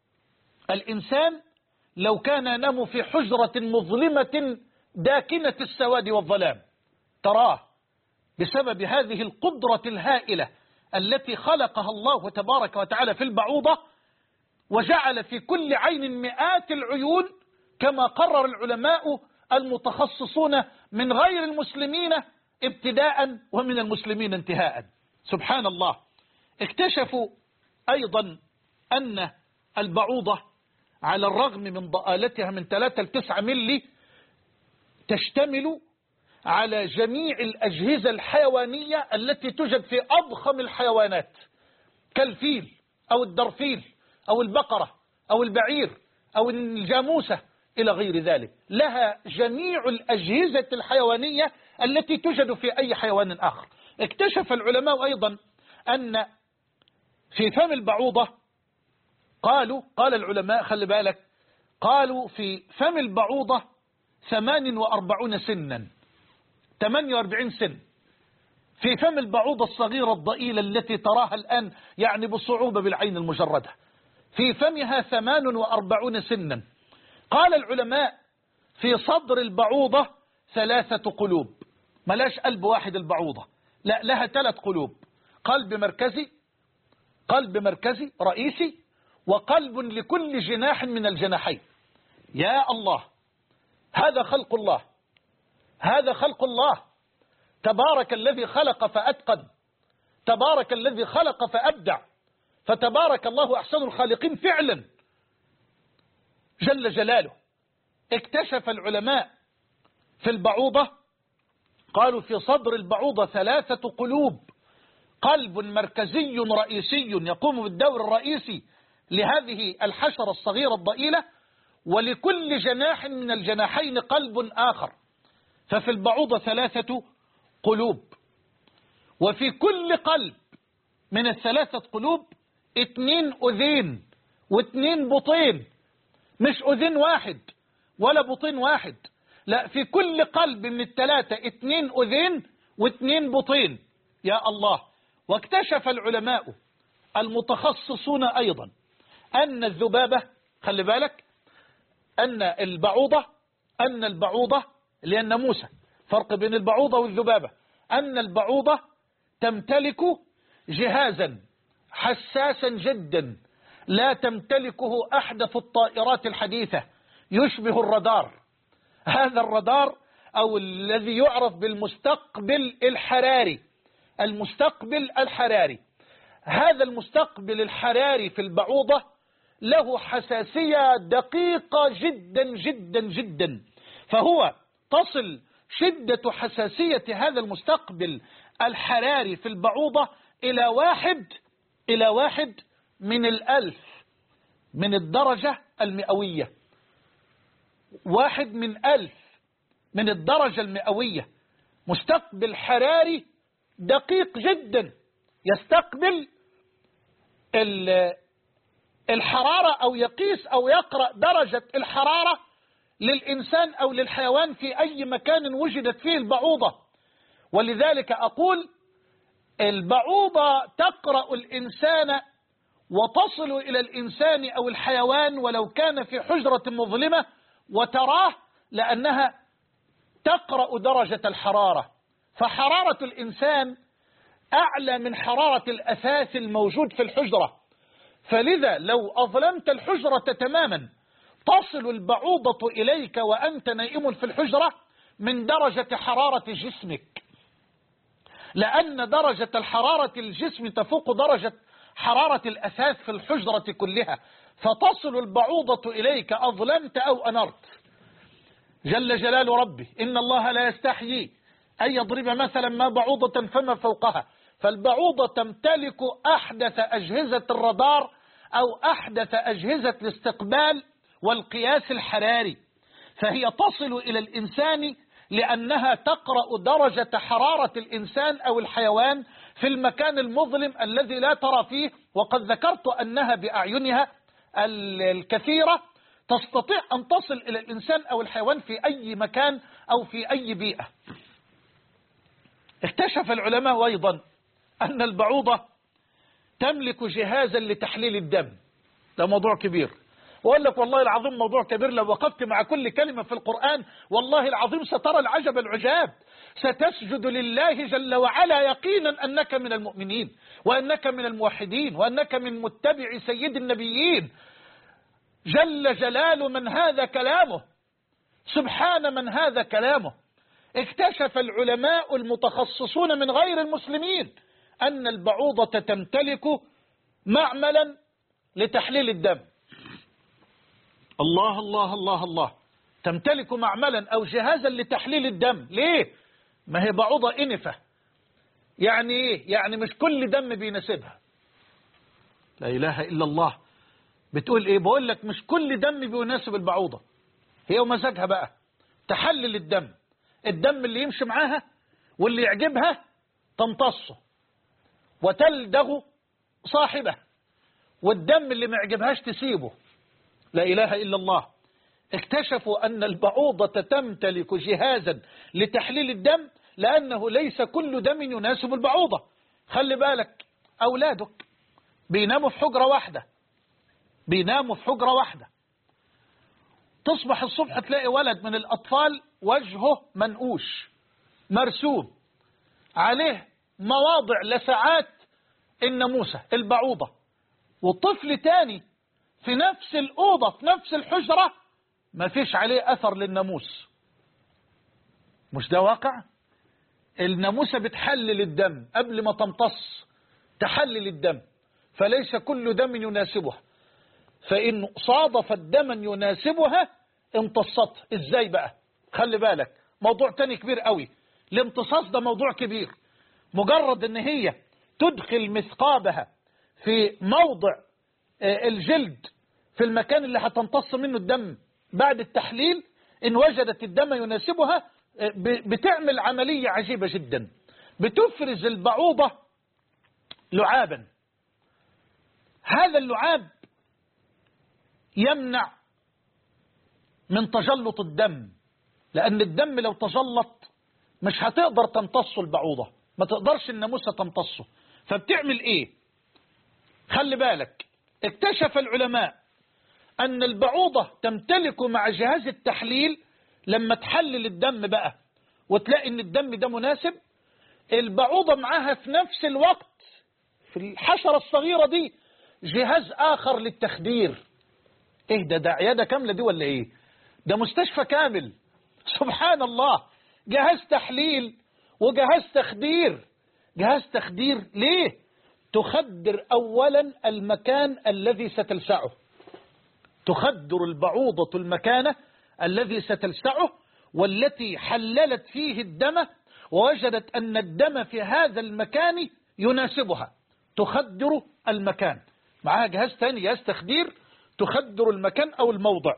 الإنسان لو كان ينام في حجرة مظلمة داكنة السواد والظلام، تراه بسبب هذه القدرة الهائلة التي خلقها الله تبارك وتعالى في البعوضة، وجعل في كل عين مئات العيون كما قرر العلماء المتخصصون من غير المسلمين ابتداء ومن المسلمين انتهاء. سبحان الله. اكتشفوا أيضا أن البعوضة على الرغم من ضآلتها من 3 ل 9 ملي تشتمل على جميع الأجهزة الحيوانية التي توجد في أضخم الحيوانات كالفيل أو الدرفيل أو البقرة أو البعير أو الجاموسة إلى غير ذلك. لها جميع الأجهزة الحيوانية التي توجد في أي حيوان آخر. اكتشف العلماء أيضا أن في فم البعوضة، قال العلماء خلي بالك، قالوا في فم البعوضة 48 سنا، 48 سن في فم البعوضة الصغيرة الضئيلة التي تراها الآن يعني بصعوبة بالعين المجردة. في فمها 48 سنا. قال العلماء في صدر البعوضة 3 قلوب. ملاش قلب واحد البعوضة، لا، لها 3 قلوب: قلب مركزي رئيسي، وقلب لكل جناح من الجناحين. يا الله، هذا خلق الله، هذا خلق الله. تبارك الذي خلق فأتقن، تبارك الذي خلق فأبدع، فتبارك الله أحسن الخالقين فعلا جل جلاله. اكتشف العلماء في البعوضة، قالوا في صدر البعوضة 3 قلوب: قلب مركزي رئيسي يقوم بالدور الرئيسي لهذه الحشرة الصغيرة الضئيلة، ولكل جناح من الجناحين قلب آخر. ففي البعوضة 3 قلوب، وفي كل قلب من ال3 قلوب 2 أذين و2 بطين، مش أذين واحد ولا بطين واحد، لا، في كل قلب من ال3 2 أذين و2 بطين. يا الله. واكتشف العلماء المتخصصون أيضا أن الذبابة، خلي بالك، أن البعوضة اللي هي الناموسة، فرق بين البعوضة والذبابة، أن البعوضة تمتلك جهازا حساسا جدا لا تمتلكه أحدث الطائرات الحديثة، يشبه الرادار. هذا الرادار أو الذي يعرف بالمستقبل الحراري، المستقبل الحراري، هذا المستقبل الحراري في البعوضة له حساسية دقيقة جدا جدا جدا، فهو تصل شدة حساسية هذا المستقبل الحراري في البعوضة إلى واحد من 1000 من الدرجة المئوية، 1 من 1000 من الدرجة المئوية، مستقبل حراري دقيق جدا يستقبل الحرارة أو يقيس أو يقرأ درجة الحرارة للإنسان أو للحيوان في أي مكان وجدت فيه البعوضة. ولذلك أقول البعوضة تقرأ الإنسان وتصل إلى الإنسان أو الحيوان ولو كان في حجرة مظلمة وتراه، لأنها تقرأ درجة الحرارة، فحرارة الإنسان أعلى من حرارة الأثاث الموجود في الحجرة، فلذا لو أظلمت الحجرة تماما تصل البعوضة إليك وأنت نائم في الحجرة من درجة حرارة جسمك، لأن درجة الحرارة الجسم تفوق درجة حرارة الأثاث في الحجرة كلها، فتصل البعوضة إليك أظلمت أو أنرت. جل جلال ربي إن الله لا يستحيي أن يضرب مثلا ما بعوضة فما فوقها، فالبعوضة تمتلك أحدث أجهزة الرادار أو أحدث أجهزة الاستقبال والقياس الحراري، فهي تصل إلى الإنسان لأنها تقرأ درجة حرارة الإنسان أو الحيوان في المكان المظلم الذي لا ترى فيه. وقد ذكرت أنها بأعينها الكثيرة تستطيع أن تصل إلى الإنسان أو الحيوان في أي مكان أو في أي بيئة. اكتشف العلماء أيضا أن البعوضة تملك جهازا لتحليل الدم. ده موضوع كبير، وأقول لك والله العظيم موضوع كبير، لو وقفت مع كل كلمة في القرآن والله العظيم سترى العجب العجاب، ستسجد لله جل وعلا يقينا أنك من المؤمنين وأنك من الموحدين وأنك من متبع سيد النبيين. جل جلال من هذا كلامه، سبحان من هذا كلامه. اكتشف العلماء المتخصصون من غير المسلمين أن البعوضة تمتلك معملا لتحليل الدم. الله الله الله الله، تمتلك معملا أو جهازا لتحليل الدم. ليه؟ ما هي بعوضة إنفة. يعني إيه؟ يعني مش كل دم بيناسبها. لا إله إلا الله. بتقول إيه؟ بقول لك مش كل دم بيناسب البعوضة، هي ومزاجها بقى تحلل الدم، الدم اللي يمشي معاها واللي يعجبها تمتصه وتلدغ صاحبه، والدم اللي ما يعجبهاش تسيبه. لا إله إلا الله. اكتشفوا أن البعوضة تمتلك جهازا لتحليل الدم لأنه ليس كل دم يناسب البعوضة. خلي بالك، أولادك بيناموا في حجرة واحدة، تصبح الصبح تلاقي ولد من الأطفال وجهه منقوش مرسوم عليه مواضع لسعات الناموسة البعوضة، والطفل تاني في نفس الأوضة في نفس الحجرة ما فيش عليه أثر للناموس. مش ده واقع؟ الناموسة بتحلل الدم قبل ما تمتص، تحلل الدم، فليس كل دم يناسبها، فإن صادفت دما يناسبها امتصته. ازاي بقى؟ خلي بالك، موضوع تاني كبير قوي. الامتصاص ده موضوع كبير. مجرد ان هي تدخل مثقابها في موضع الجلد في المكان اللي هتمتص منه الدم بعد التحليل، إن وجدت الدم يناسبها بتعمل عملية عجيبة جدا، بتفرز البعوضة لعابا. هذا اللعاب يمنع من تجلط الدم، لأن الدم لو تجلط مش هتقدر تمتصه البعوضة، ما تقدرش الناموسة تمتصه. فبتعمل إيه؟ خلي بالك، اكتشف العلماء أن البعوضة تمتلك مع جهاز التحليل لما تحلل الدم بقى وتلاقي أن الدم ده مناسب، البعوضة معاها في نفس الوقت في الحشرة الصغيرة دي جهاز آخر للتخدير. إيه ده عيادة كاملة دي ولا إيه؟ ده مستشفى كامل. سبحان الله، جهاز تحليل وجهاز تخدير. جهاز تخدير ليه؟ تخدر أولا المكان الذي ستلسعه، تخدر البعوضة المكان الذي ستلسعه والتي حللت فيه الدم ووجدت أن الدم في هذا المكان يناسبها، تخدر المكان. معها جهاز ثاني، جهاز تخدير، تخدر المكان أو الموضع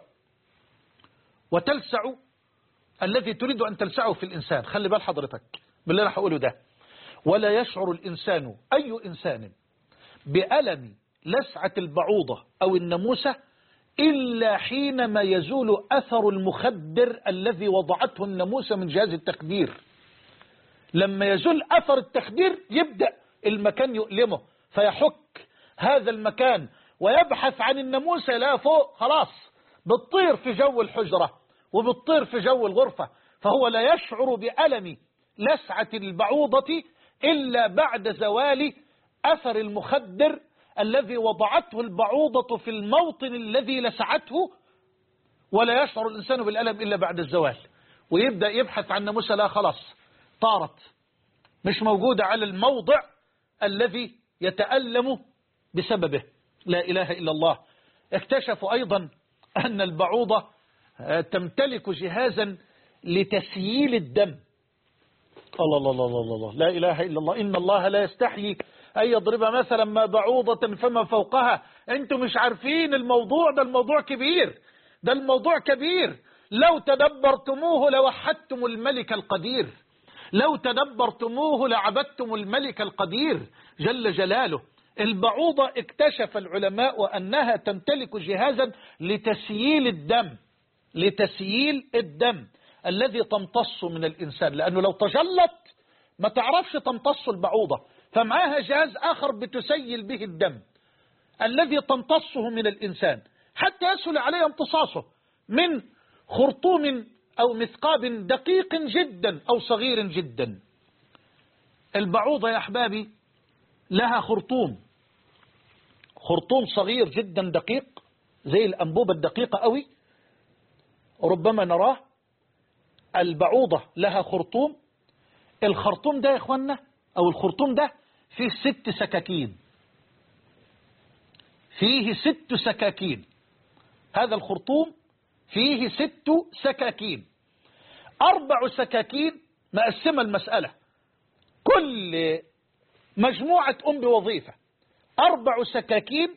وتلسع الذي تريد أن تلسعه في الإنسان. خلي بال حضرتك بالله راح أقوله ده. ولا يشعر الإنسان، أي إنسان، بألم لسعة البعوضة أو الناموسة إلا حينما يزول أثر المخدر الذي وضعته الناموسة من جهاز التخدير. لما يزول أثر التخدير يبدأ المكان يؤلمه فيحك هذا المكان ويبحث عن الناموسة، لا فوق خلاص بتطير في جو الحجرة وبتطير في جو الغرفة. فهو لا يشعر بألم لسعة البعوضة إلا بعد زوال أثر المخدر الذي وضعته البعوضة في الموطن الذي لسعته. ولا يشعر الإنسان بالألم إلا بعد الزوال، ويبدأ يبحث عن ناموسة، لا خلاص طارت مش موجودة على الموضع الذي يتألم بسببه. لا إله إلا الله. اكتشفوا أيضا أن البعوضة تمتلك جهازا لتسييل الدم. الله الله الله الله الله، لا إله إلا الله. إن الله لا يستحيي أن يضرب مثلا ما بعوضة فما فوقها. أنتم مش عارفين الموضوع ده، الموضوع كبير، ده الموضوع كبير. لو تدبرتموه لوحدتم الملك القدير، لو تدبرتموه لعبدتم الملك القدير جل جلاله. البعوضة اكتشف العلماء أنها تمتلك جهازا لتسييل الدم، لتسييل الدم الذي تمتص من الإنسان، لأنه لو تجلط ما تعرفش تمتص البعوضة، فمعاها جهاز آخر بتسيل به الدم الذي تمتصه من الإنسان حتى يسهل عليه امتصاصه من خرطوم أو مثقاب دقيق جدا أو صغير جدا. البعوضة يا أحبابي لها خرطوم صغير جدا دقيق زي الأنبوبة الدقيقة قوي ربما نراه. البعوضة لها خرطوم، الخرطوم ده يا إخوانا أو الخرطوم ده فيه 6 سكاكين، فيه 6 سكاكين. هذا الخرطوم فيه 6 سكاكين، 4 سكاكين مقسمة المسألة، كل مجموعة بوظيفة. 4 سكاكين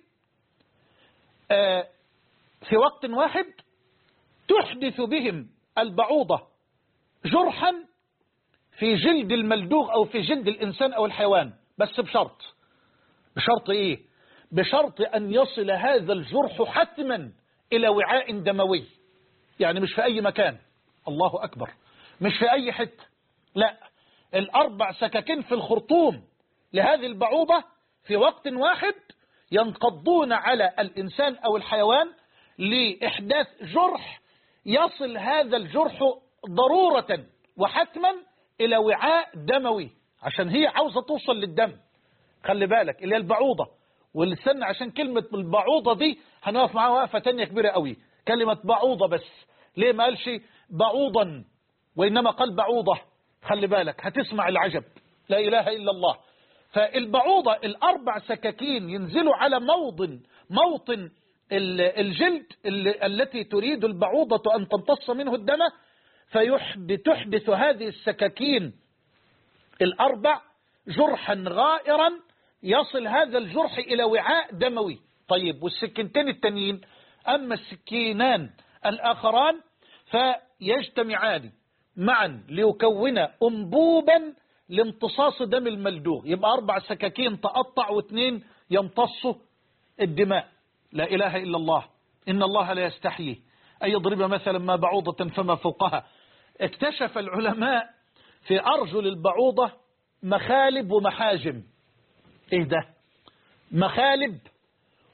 في وقت واحد تحدث بهم البعوضة جرحا في جلد الملدوغ أو في جلد الإنسان أو الحيوان، بس بشرط إيه؟ بشرط أن يصل هذا الجرح حتما إلى وعاء دموي، يعني مش في أي مكان. الله أكبر، مش في أي حتة، لا، 4 سكاكين في الخرطوم لهذه البعوضة في وقت واحد ينقضون على الإنسان أو الحيوان لإحداث جرح يصل هذا الجرح ضرورة وحتما إلى وعاء دموي، عشان هي عاوزة توصل للدم. خلي بالك اللي هي البعوضة واللسان، عشان كلمة البعوضة دي هنقف معاها وقفة تانية كبيرة قوي. كلمة بعوضة بس ليه ما قالش بعوضا وإنما قال بعوضة؟ خلي بالك هتسمع العجب، لا إله إلا الله. فالبعوضة 4 سكاكين ينزلوا على موطن الجلد التي تريد البعوضة أن تمتص منه الدم، فتحدث هذه السكاكين 4 جرحا غائرا يصل هذا الجرح إلى وعاء دموي. طيب والسكينتين التانيين، أما السكينان الآخران فيجتمعان معا ليكون أنبوبا لامتصاص دم الملدوغ. يبقى 4 سكاكين تقطع و2 يمتصوا الدماء. لا إله إلا الله. إن الله لا يستحيي أن يضرب مثلا ما بعوضة فما فوقها. اكتشف العلماء في أرجل البعوضة مخالب ومحاجم. إيه ده؟ مخالب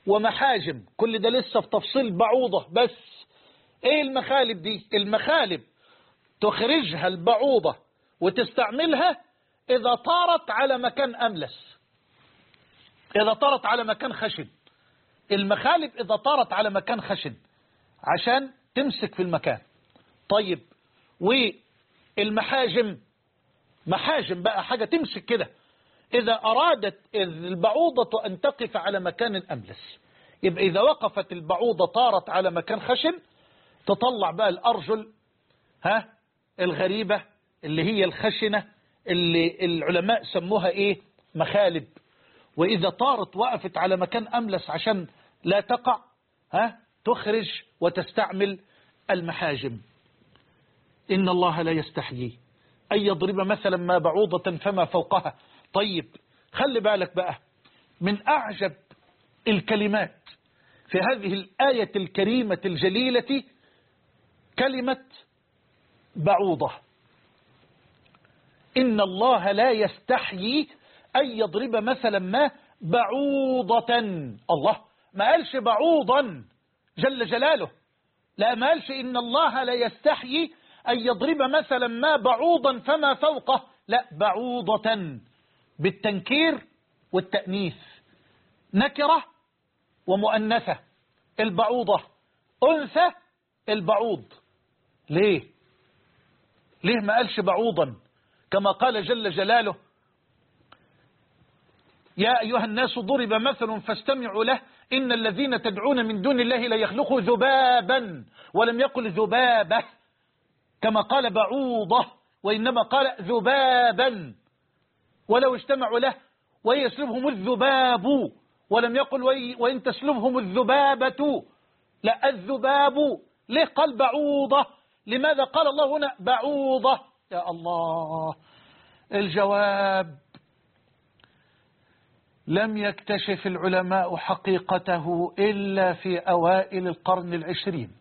ومحاجم، كل ده لسه في تفصيل بعوضة. بس ايه المخالب دي؟ المخالب تخرجها البعوضة وتستعملها إذا طارت على مكان أملس، إذا طارت على مكان خشن. المخالب إذا طارت على مكان خشن عشان تمسك في المكان. طيب والمحاجم، محاجم بقى حاجة تمسك كده. إذا أرادت البعوضة أن تقف على مكان أملس، يبقى إذا وقفت البعوضة طارت على مكان خشن، تطلع بقى الأرجل الغريبة اللي هي الخشنة، اللي العلماء سموها إيه؟ مخالب. وإذا طارت وقفت على مكان أملس عشان لا تقع، تخرج وتستعمل المحاجم. إن الله لا يستحيي أن يضرب مثلا ما بعوضة فما فوقها. طيب خلي بالك بقى، من أعجب الكلمات في هذه الآية الكريمة الجليلة كلمة بعوضة. إن الله لا يستحيي أن يضرب مثلا ما بعوضة. الله ما قالش بعوضا جل جلاله، لا، ما قالش إن الله لا يستحيي أن يضرب مثلا ما بعوضا فما فوقه، لا، بعوضة بالتنكير والتأنيث، نكرة ومؤنثة. البعوضة أنثى البعوض. ليه ما قالش بعوضا؟ كما قال جل جلاله: يا أيها الناس ضرب مثل فاستمعوا له إن الذين تدعون من دون الله لا يخلقوا ذبابا، ولم يقل ذبابة كما قال بعوضة، وإنما قال ذبابا. ولو اجتمعوا له ويسلبهم الذباب، ولم يقل وإن تسلبهم الذبابة، لا، الذباب. ليه قال بعوضة؟ لماذا قال الله هنا بعوضة؟ يا الله، الجواب: لم يكتشف العلماء حقيقته إلا في أوائل القرن العشرين.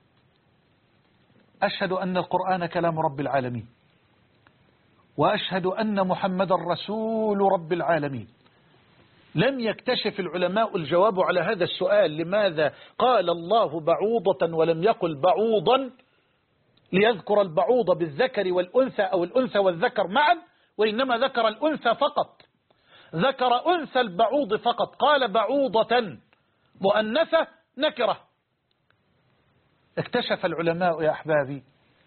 أشهد أن القرآن كلام رب العالمين، وأشهد أن محمد رسول رب العالمين. لم يكتشف العلماء الجواب على هذا السؤال: لماذا قال الله بعوضة ولم يقل بعوضا، ليذكر البعوض بالذكر والأنثى أو الأنثى والذكر معا، وإنما ذكر الأنثى فقط، ذكر أنثى البعوض فقط، قال بعوضة مؤنثة نكرة. اكتشف العلماء يا أحبابي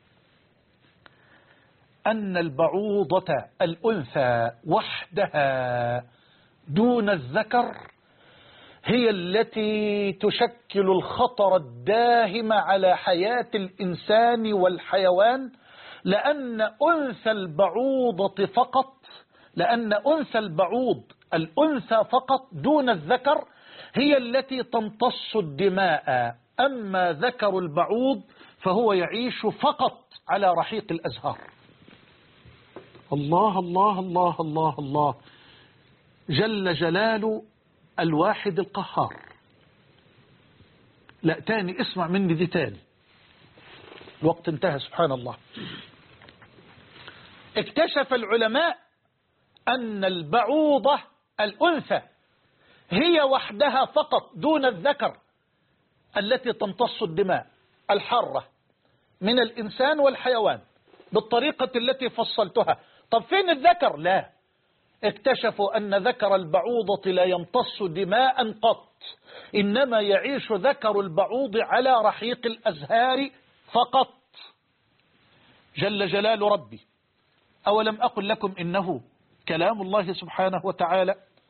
أن البعوضة الأنثى وحدها دون الذكر هي التي تشكل الخطر الداهم على حياة الإنسان والحيوان، لأن أنثى البعوضة فقط، لأن أنثى البعوض الأنثى فقط دون الذكر هي التي تمتص الدماء، أما ذكر البعوض فهو يعيش فقط على رحيق الأزهار. الله الله الله الله الله، جل جلال الواحد القهار. لا، تاني، اسمع مني دي تاني، الوقت انتهى سبحان الله. اكتشف العلماء أن البعوضة الأنثى هي وحدها فقط دون الذكر التي تمتص الدماء الحارة من الإنسان والحيوان بالطريقة التي فصلتها. طب فين الذكر؟ لا، اكتشفوا أن ذكر البعوضة لا يمتص دماء قط، إنما يعيش ذكر البعوض على رحيق الأزهار فقط. جل جلال ربي: أولم أقل لكم إنه كلام الله سبحانه وتعالى.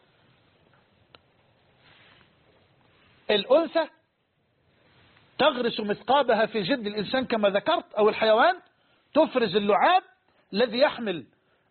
الأنثى تغرس مثقابها في جلد الإنسان كما ذكرت، أو الحيوان، تفرز اللعاب الذي يحمل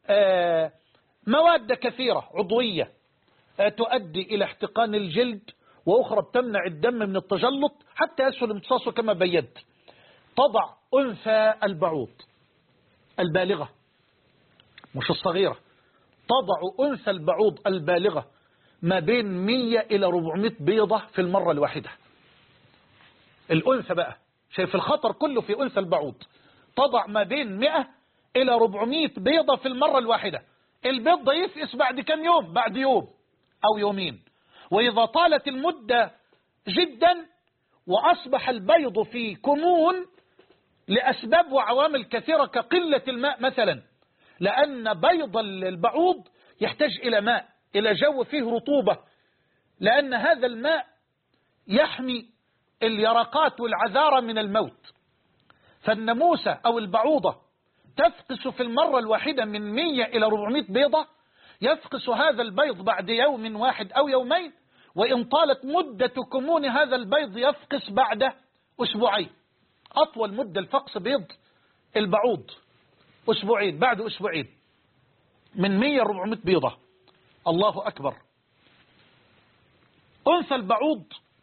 مواد كثيرة عضوية تؤدي إلى احتقان الجلد، وأخرى بتمنع الدم من التجلط حتى يسهل امتصاصه كما بينت. تضع أنثى البعوض البالغة مش الصغيرة، تضع أنثى البعوض البالغة ما بين 100 إلى 400 بيضة في المرة الواحدة. الأنثى بقى، شايف الخطر كله في أنثى البعوض، تضع ما بين 100 إلى 400 بيضة في المرة الواحدة. البيض ده يفقس بعد كم يوم؟ بعد يوم أو يومين. وإذا طالت المدة جدا، وأصبح البيض في كمون لأسباب وعوامل كثيرة كقلة الماء مثلا، لأن بيض البعوض يحتاج إلى ماء، إلى جو فيه رطوبة، لأن هذا الماء يحمي اليرقات والعذارة من الموت. فالناموسة أو البعوضة تفقس في المرة الواحدة من 100 إلى 400 بيضة، يفقس هذا البيض بعد يوم واحد أو يومين، وإن طالت مدة كمون هذا البيض يفقس بعد أسبوعين. أطول مدة الفقس بيض البعوض أسبوعين، بعد أسبوعين من 100 ل 400 بيضة. الله أكبر. أنثى البعوض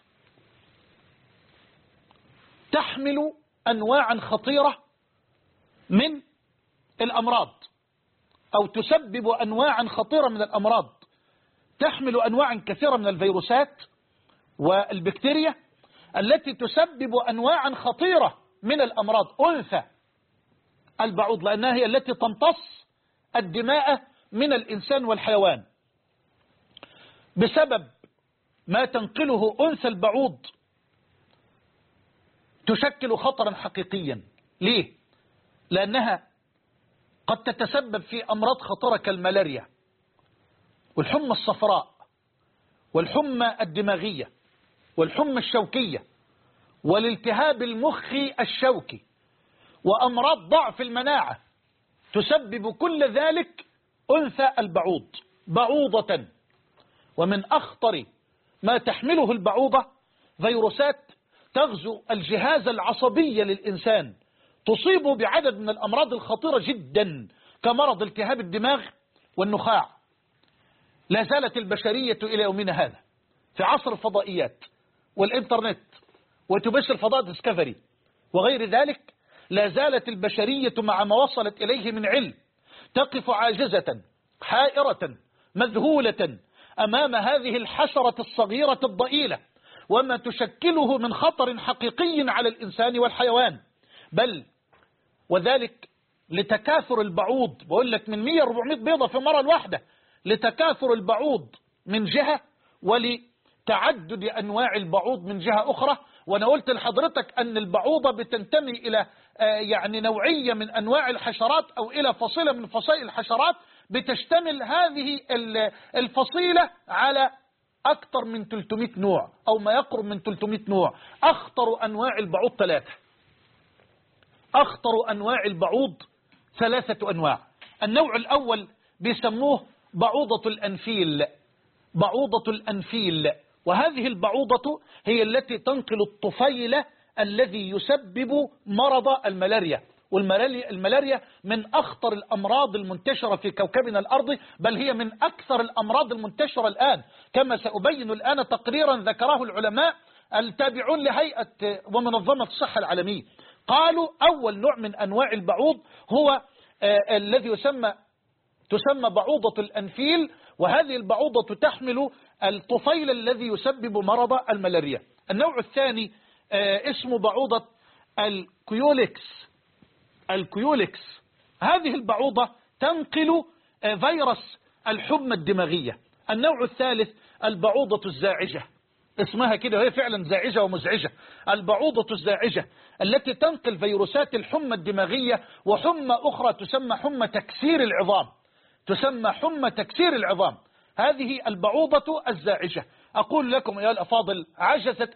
تحمل أنواعا خطيرة من الأمراض، أو تسبب أنواعا خطيرة من الأمراض، تحمل أنواعا كثيرة من الفيروسات والبكتيريا التي تسبب أنواعا خطيرة من الأمراض. أنثى البعوض لأنها هي التي تمتص الدماء من الإنسان والحيوان. بسبب ما تنقله أنثى البعوض تشكل خطرا حقيقيا. ليه؟ لأنها قد تتسبب في أمراض خطيرة كالملاريا والحمى الصفراء والحمى الدماغية والحمى الشوكية والالتهاب المخي الشوكي وأمراض ضعف المناعة. تسبب كل ذلك أنثى البعوض بعوضة. ومن أخطر ما تحمله البعوضة فيروسات تغزو الجهاز العصبي للإنسان، تصيبه بعدد من الأمراض الخطيرة جدا كمرض التهاب الدماغ والنخاع. لا زالت البشرية إلى يومنا هذا في عصر الفضائيات والإنترنت وتبث الفضاء ديسكفري وغير ذلك، لا زالت البشرية مع ما وصلت إليه من علم تقف عاجزة حائرة مذهولة أمام هذه الحشرة الصغيرة الضئيلة وما تشكله من خطر حقيقي على الإنسان والحيوان. بل وذلك لتكاثر البعوض، بقول لك من 100-400 بيضة في مرة الواحدة، لتكاثر البعوض من جهة ولتعدد أنواع البعوض من جهة أخرى. وأنا قلت لحضرتك أن البعوضة بتنتمي إلى يعني نوعية من أنواع الحشرات أو إلى فصيلة من فصائل الحشرات بتشتمل هذه الفصيلة على أكثر من 300 نوع أو ما يقرب من 300 نوع. أخطر أنواع البعوض 3. أخطر أنواع البعوض 3 أنواع. النوع الأول بيسموه بعوضة الأنفيل. بعوضة الأنفيل، وهذه البعوضة هي التي تنقل الطفيلة الذي يسبب مرض الملاريا. والملاريا من أخطر الأمراض المنتشرة في كوكبنا الأرضي، بل هي من أكثر الأمراض المنتشرة الآن، كما سأبين الآن تقريرا ذكره العلماء التابعون لهيئة ومنظمة الصحة العالمية. قالوا أول نوع من أنواع البعوض هو الذي تسمى بعوضة الأنفيل، وهذه البعوضة تحمل الطفيل الذي يسبب مرض الملاريا. النوع الثاني اسمه بعوضة الكيوليكس. هذه البعوضة تنقل فيروس الحمى الدماغية. النوع الثالث البعوضة الزاعجة، اسمها كده وهي فعلا زاعجة ومزعجة. البعوضة الزاعجة التي تنقل فيروسات الحمى الدماغية وحمى أخرى تسمى حمى تكسير العظام، تسمى حمى تكسير العظام. هذه البعوضة الزاعجة. أقول لكم يا الأفاضل، عجزت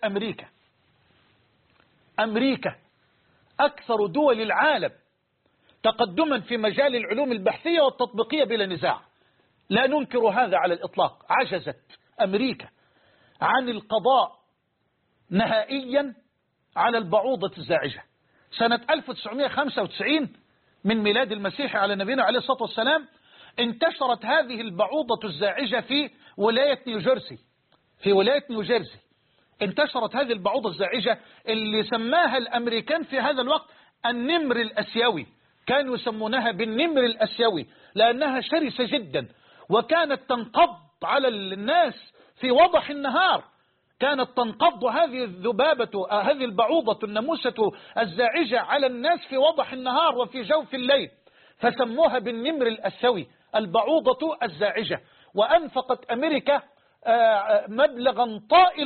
أمريكا أكثر دول العالم تقدما في مجال العلوم البحثية والتطبيقية بلا نزاع، لا ننكر هذا على الإطلاق. عجزت أمريكا عن القضاء نهائيا على البعوضة الزاعجة. سنة 1995 من ميلاد المسيح على نبينا عليه الصلاة والسلام انتشرت هذه البعوضة الزاعجة في ولاية نيوجيرسي. انتشرت هذه البعوضة الزاعجة اللي سماها الأمريكان في هذا الوقت النمر الأسيوي. كانوا يسمونها بالنمر الأسيوي لأنها شرسة جدا، وكانت تنقض على الناس في وضح النهار. كانت تنقض هذه الذبابة، هذه البعوضة الناموسة الزاعجة على الناس في وضح النهار وفي جوف الليل، فسموها بالنمر الأسيوي البعوضة الزاعجة. وأنفقت أمريكا مبلغا طائلا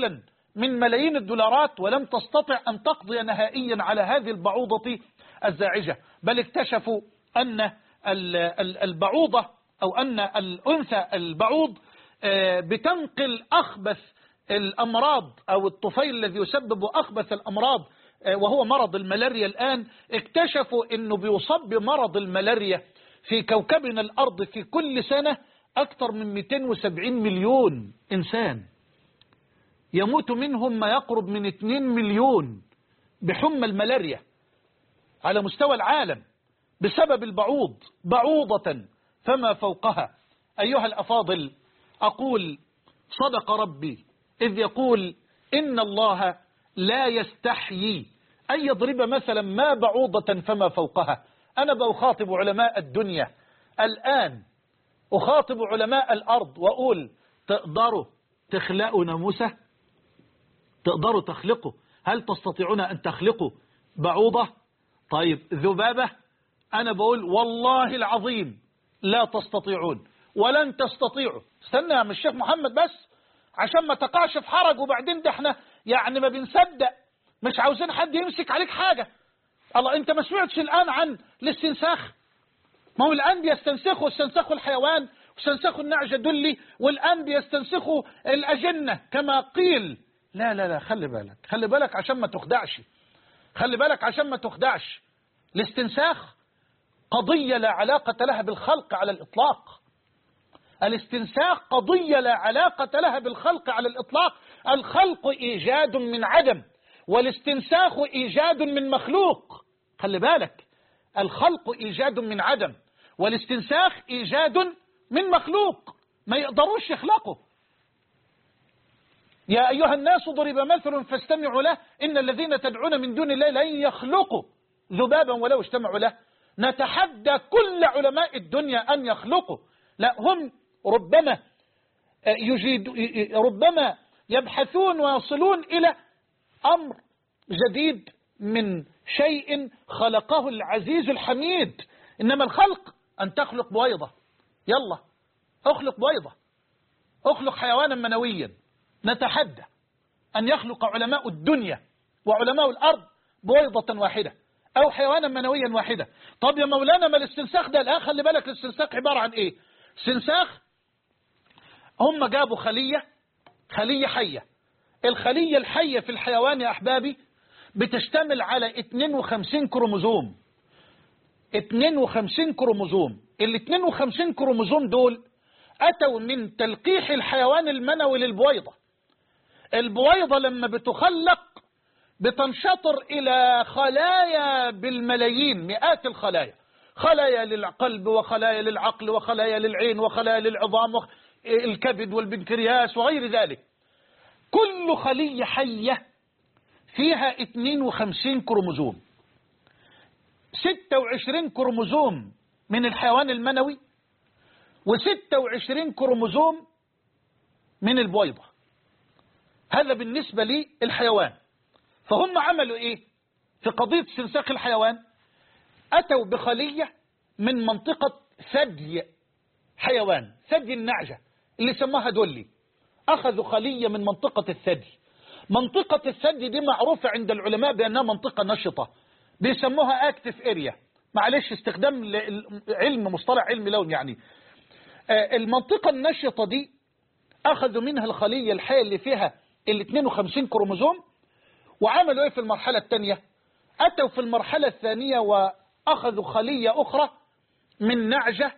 من ملايين الدولارات ولم تستطع أن تقضي نهائيا على هذه البعوضة الزاعجة، بل اكتشفوا أن البعوضة أو أن الأنثى البعوض بتنقل أخبث الأمراض أو الطفيل الذي يسبب أخبث الأمراض وهو مرض الملاريا. الآن اكتشفوا أنه بيصاب بمرض الملاريا في كوكبنا الأرض في كل سنة أكثر من 270 مليون إنسان، يموت منهم ما يقرب من 2 مليون بحمى الملاريا على مستوى العالم بسبب البعوض، بعوضة فما فوقها. أيها الأفاضل، أقول صدق ربي إذ يقول إن الله لا يستحيي أن يضرب مثلا ما بعوضة فما فوقها. أنا بخاطب علماء الدنيا الآن، أخاطب علماء الأرض وأقول تقدروا تخلقوا ناموسة؟ تقدروا تخلقوا؟ هل تستطيعون أن تخلقوا بعوضة؟ طيب ذبابة؟ أنا بقول والله العظيم لا تستطيعون ولن تستطيعوا. استنى يا الشيخ محمد بس عشان ما تقعش في حرج، وبعدين ده احنا يعني ما بنصدق، مش عاوزين حد يمسك عليك حاجة. الله، انت ما سمعتش الآن عن الاستنساخ؟ ما هو الآن بيستنسخوا الحيوان واستنسخوا النعجة دلي، والآن بيستنسخوا الأجنة كما قيل. لا لا لا، خلي بالك عشان ما تخدعش، خلي بالك عشان ما تخدعش. الاستنساخ قضية لا علاقة لها بالخلق على الإطلاق. الاستنساخ قضية لا علاقة لها بالخلق على الإطلاق. الخلق إيجاد من عدم، والاستنساخ إيجاد من مخلوق. خلي بالك، الخلق إيجاد من عدم والاستنساخ إيجاد من مخلوق، ما يقدروش يخلقوا. يا أيها الناس ضرب مثل فاستمعوا له إن الذين تدعون من دون الله لن يخلقوا ذبابا ولو اجتمعوا له. نتحدى كل علماء الدنيا أن يخلقوا، لا، هم ربما يبحثون ويصلون إلى أمر جديد من شيء خلقه العزيز الحميد. إنما الخلق أن تخلق بويضة، يلا أخلق بويضة، أخلق حيوانا منويا. نتحدى أن يخلق علماء الدنيا وعلماء الأرض بويضة واحدة أو حيوانا منويا واحدة. طب يا مولانا ما الاستنساخ ده؟ لا، خلي بالك، الاستنساخ عبارة عن إيه؟ استنساخ هم جابوا خلية حية. الخلية الحية في الحيوان يا أحبابي بتشتمل على 52 كروموزوم. 52 كروموزوم. ال 52 كروموزوم دول أتوا من تلقيح الحيوان المنوي للبويضة. البويضة لما بتخلق بتنشطر إلى خلايا بالملايين، مئات الخلايا، خلايا للقلب وخلايا للعقل وخلايا للعين وخلايا للعظام والكبد والبنكرياس وغير ذلك. كل خلية حية فيها 52 كروموزوم، 26 كروموزوم من الحيوان المنوي و26 كروموزوم من البويضة. هذا بالنسبة للحيوان. فهم عملوا ايه في قضية استنساخ الحيوان؟ أتوا بخلية من منطقة ثدي حيوان، ثدي النعجة اللي سماها دولي. أخذوا خلية من منطقة الثدي. منطقة الثدي دي معروفة عند العلماء بأنها منطقة نشطة، بيسموها اكتف اريا. معلش استخدام مصطلح علمي لون يعني. المنطقة النشطة دي أخذوا منها الخلية الحية اللي فيها ال 52 كروموزوم، وعملوا ايه في المرحلة الثانية؟ أتوا في المرحلة الثانية وأخذوا خلية أخرى من نعجة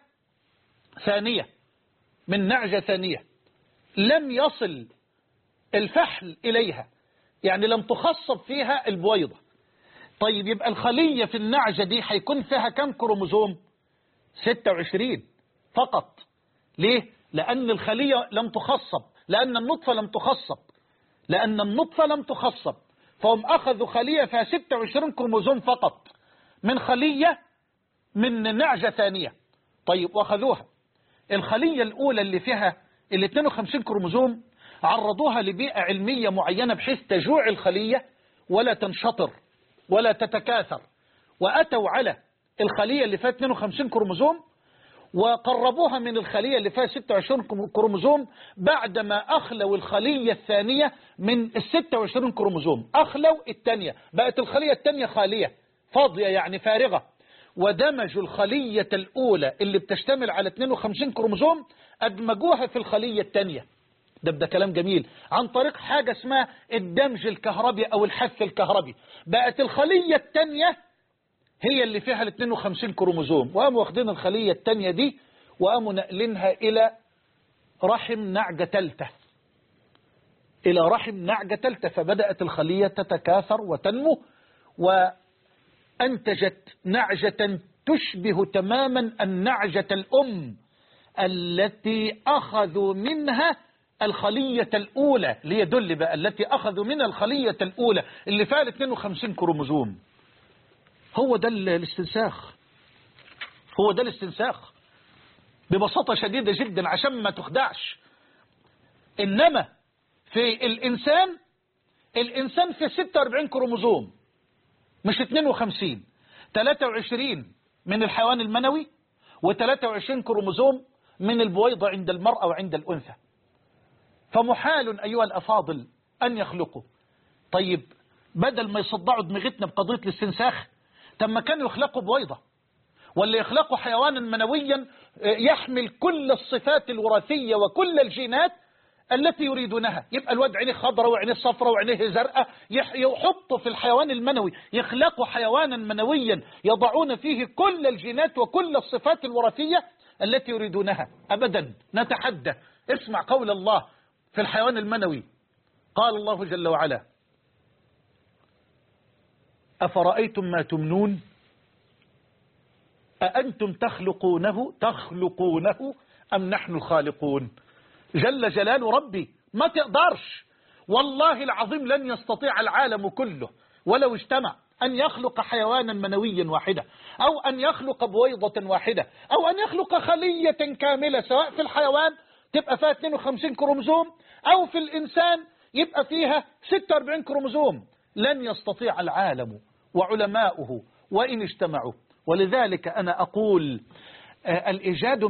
ثانية لم يصل الفحل إليها، يعني لم تخصب فيها البويضة. طيب يبقى الخلية في النعجة دي هيكون فيها كم كروموزوم؟ 26 فقط. ليه؟ لأن الخلية لم تخصب، لأن النطفة لم تخصب، فهم أخذوا خلية فيها 26 كروموزوم فقط من خلية من نعجة ثانية. طيب وأخذوها الخلية الأولى اللي فيها ال 52 كروموزوم، عرضوها لبيئة علمية معينة بحيث تجوع الخلية ولا تنشطر ولا تتكاثر، وأتوا على الخلية اللي فيها 52 كروموزوم وقربوها من الخلية اللي فيها 26 كروموزوم بعدما أخلوا الخلية الثانية من ال 26 كروموزوم. أخلوا الثانية، بقت الخلية الثانية خالية فاضية يعني فارغة، ودمجوا الخلية الأولى اللي بتشتمل على 52 كروموزوم أدمجوها في الخلية الثانية. ده كلام جميل، عن طريق حاجة اسمها الدمج الكهربي أو الحث الكهربي. بقت الخلية الثانية هي اللي فيها ال 52 كروموزوم، وقاموا واخدين الخلية الثانية دي وقاموا نقلينها إلى رحم نعجة ثالثة، إلى رحم نعجة ثالثة، فبدأت الخلية تتكاثر وتنمو، وأنتجت نعجة تشبه تماما النعجة الأم التي أخذوا منها الخلية الأولى، ليدل بقى التي أخذوا منها الخلية الأولى اللي فيها 52 كروموزوم. هو ده الاستنساخ، هو ده الاستنساخ ببساطة شديدة جدا عشان ما تخدعش. إنما في الإنسان في 46 كروموزوم مش 52، 23 من الحيوان المنوي و23 كروموزوم من البويضة عند المرأة وعند الأنثى. فمحال أيها الأفاضل أن يخلقوا. طيب بدل ما يصدعوا دماغتنا بقضية الاستنساخ، تم كانوا يخلقوا بويضة ولا يخلقوا حيوانا منويا يحمل كل الصفات الوراثية وكل الجينات التي يريدونها. يبقى الواد عينيه خضراء وعينيه صفراء وعينيه زرقاء، يحطوا في الحيوان المنوي، يخلقوا حيوانا منويا يضعون فيه كل الجينات وكل الصفات الوراثية التي يريدونها. أبدا، نتحدى. اسمع قول الله في الحيوان المنوي، قال الله جل وعلا: أفرأيتم ما تمنون أأنتم تخلقونه أم نحن الخالقون. جل جلال ربي ما تقدرش، والله العظيم لن يستطيع العالم كله ولو اجتمع أن يخلق حيوانا منويا واحدة، أو أن يخلق بويضة واحدة، أو أن يخلق خلية كاملة، سواء في الحيوان تبقى فيها 52 كروموزوم أو في الإنسان يبقى فيها 46 كروموزوم. لن يستطيع العالم وعلماؤه وإن اجتمعوا. ولذلك أنا أقول الإيجاد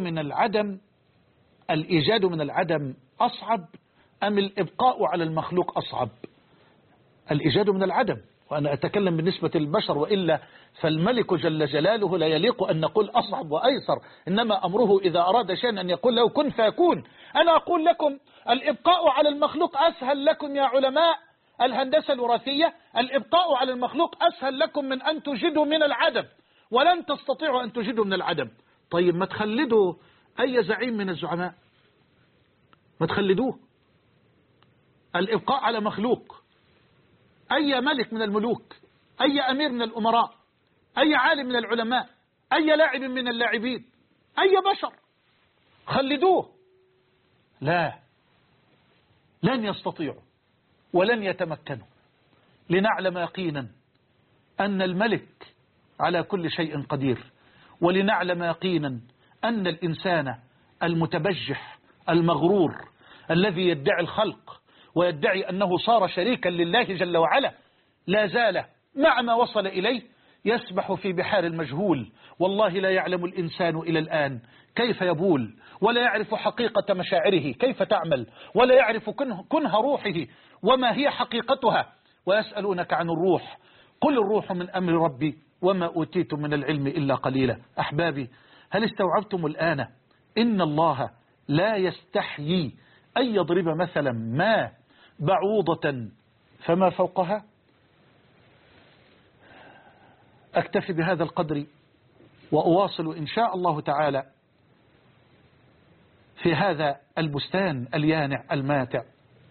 من العدم أصعب أم الإبقاء على المخلوق أصعب؟ الإيجاد من العدم، وأنا أتكلم بالنسبة للبشر، وإلا فالملك جل جلاله لا يليق أن نقول أصعب وأيسر، إنما أمره إذا أراد شيئا أن يقول له كن فيكون. أنا أقول لكم الإبقاء على المخلوق أسهل لكم يا علماء الهندسة الوراثية، الإبقاء على المخلوق أسهل لكم من أن تجدوا من العدم، ولن تستطيعوا أن تجدوا من العدم. طيب ما تخلدوا أي زعيم من الزعماء، ما تخلدوه. الإبقاء على مخلوق، أي ملك من الملوك، أي أمير من الأمراء، أي عالم من العلماء، أي لاعب من اللاعبين، أي بشر، خلدوه. لا، لن يستطيعوا ولن يتمكنوا، لنعلم يقينا أن الملك على كل شيء قدير، ولنعلم يقينا أن الإنسان المتبجح المغرور الذي يدعي الخلق ويدعي أنه صار شريكا لله جل وعلا لا زال مع ما وصل إليه يسبح في بحار المجهول. والله لا يعلم الإنسان إلى الآن كيف يبول، ولا يعرف حقيقة مشاعره كيف تعمل، ولا يعرف كنه روحه وما هي حقيقتها. ويسألونك عن الروح، قل الروح من أمر ربي وما أوتيتم من العلم إلا قليلا. أحبابي، هل استوعبتم الآن إن الله لا يستحيي أن يضرب مثلا ما بعوضة فما فوقها؟ أكتفي بهذا القدر وأواصل إن شاء الله تعالى في هذا البستان اليانع الماتع،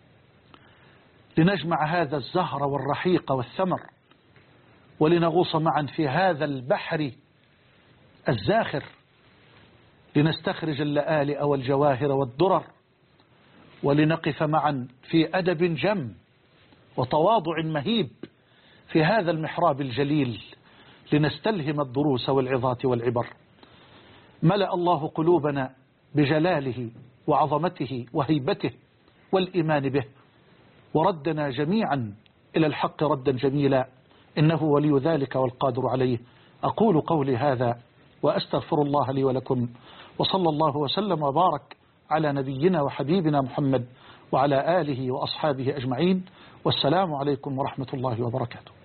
لنجمع هذا الزهر والرحيق والثمر، ولنغوص معا في هذا البحر الزاخر، لنستخرج اللآلئ والجواهر والدرر، ولنقف معا في أدب جم وتواضع مهيب في هذا المحراب الجليل، لنستلهم الدروس والعظات والعبر. ملأ الله قلوبنا بجلاله وعظمته وهيبته والإيمان به، وردنا جميعا إلى الحق ردا جميلا، إنه ولي ذلك والقادر عليه. أقول قولي هذا وأستغفر الله لي ولكم، وصلى الله وسلم وبارك على نبينا وحبيبنا محمد وعلى آله وأصحابه أجمعين، والسلام عليكم ورحمة الله وبركاته.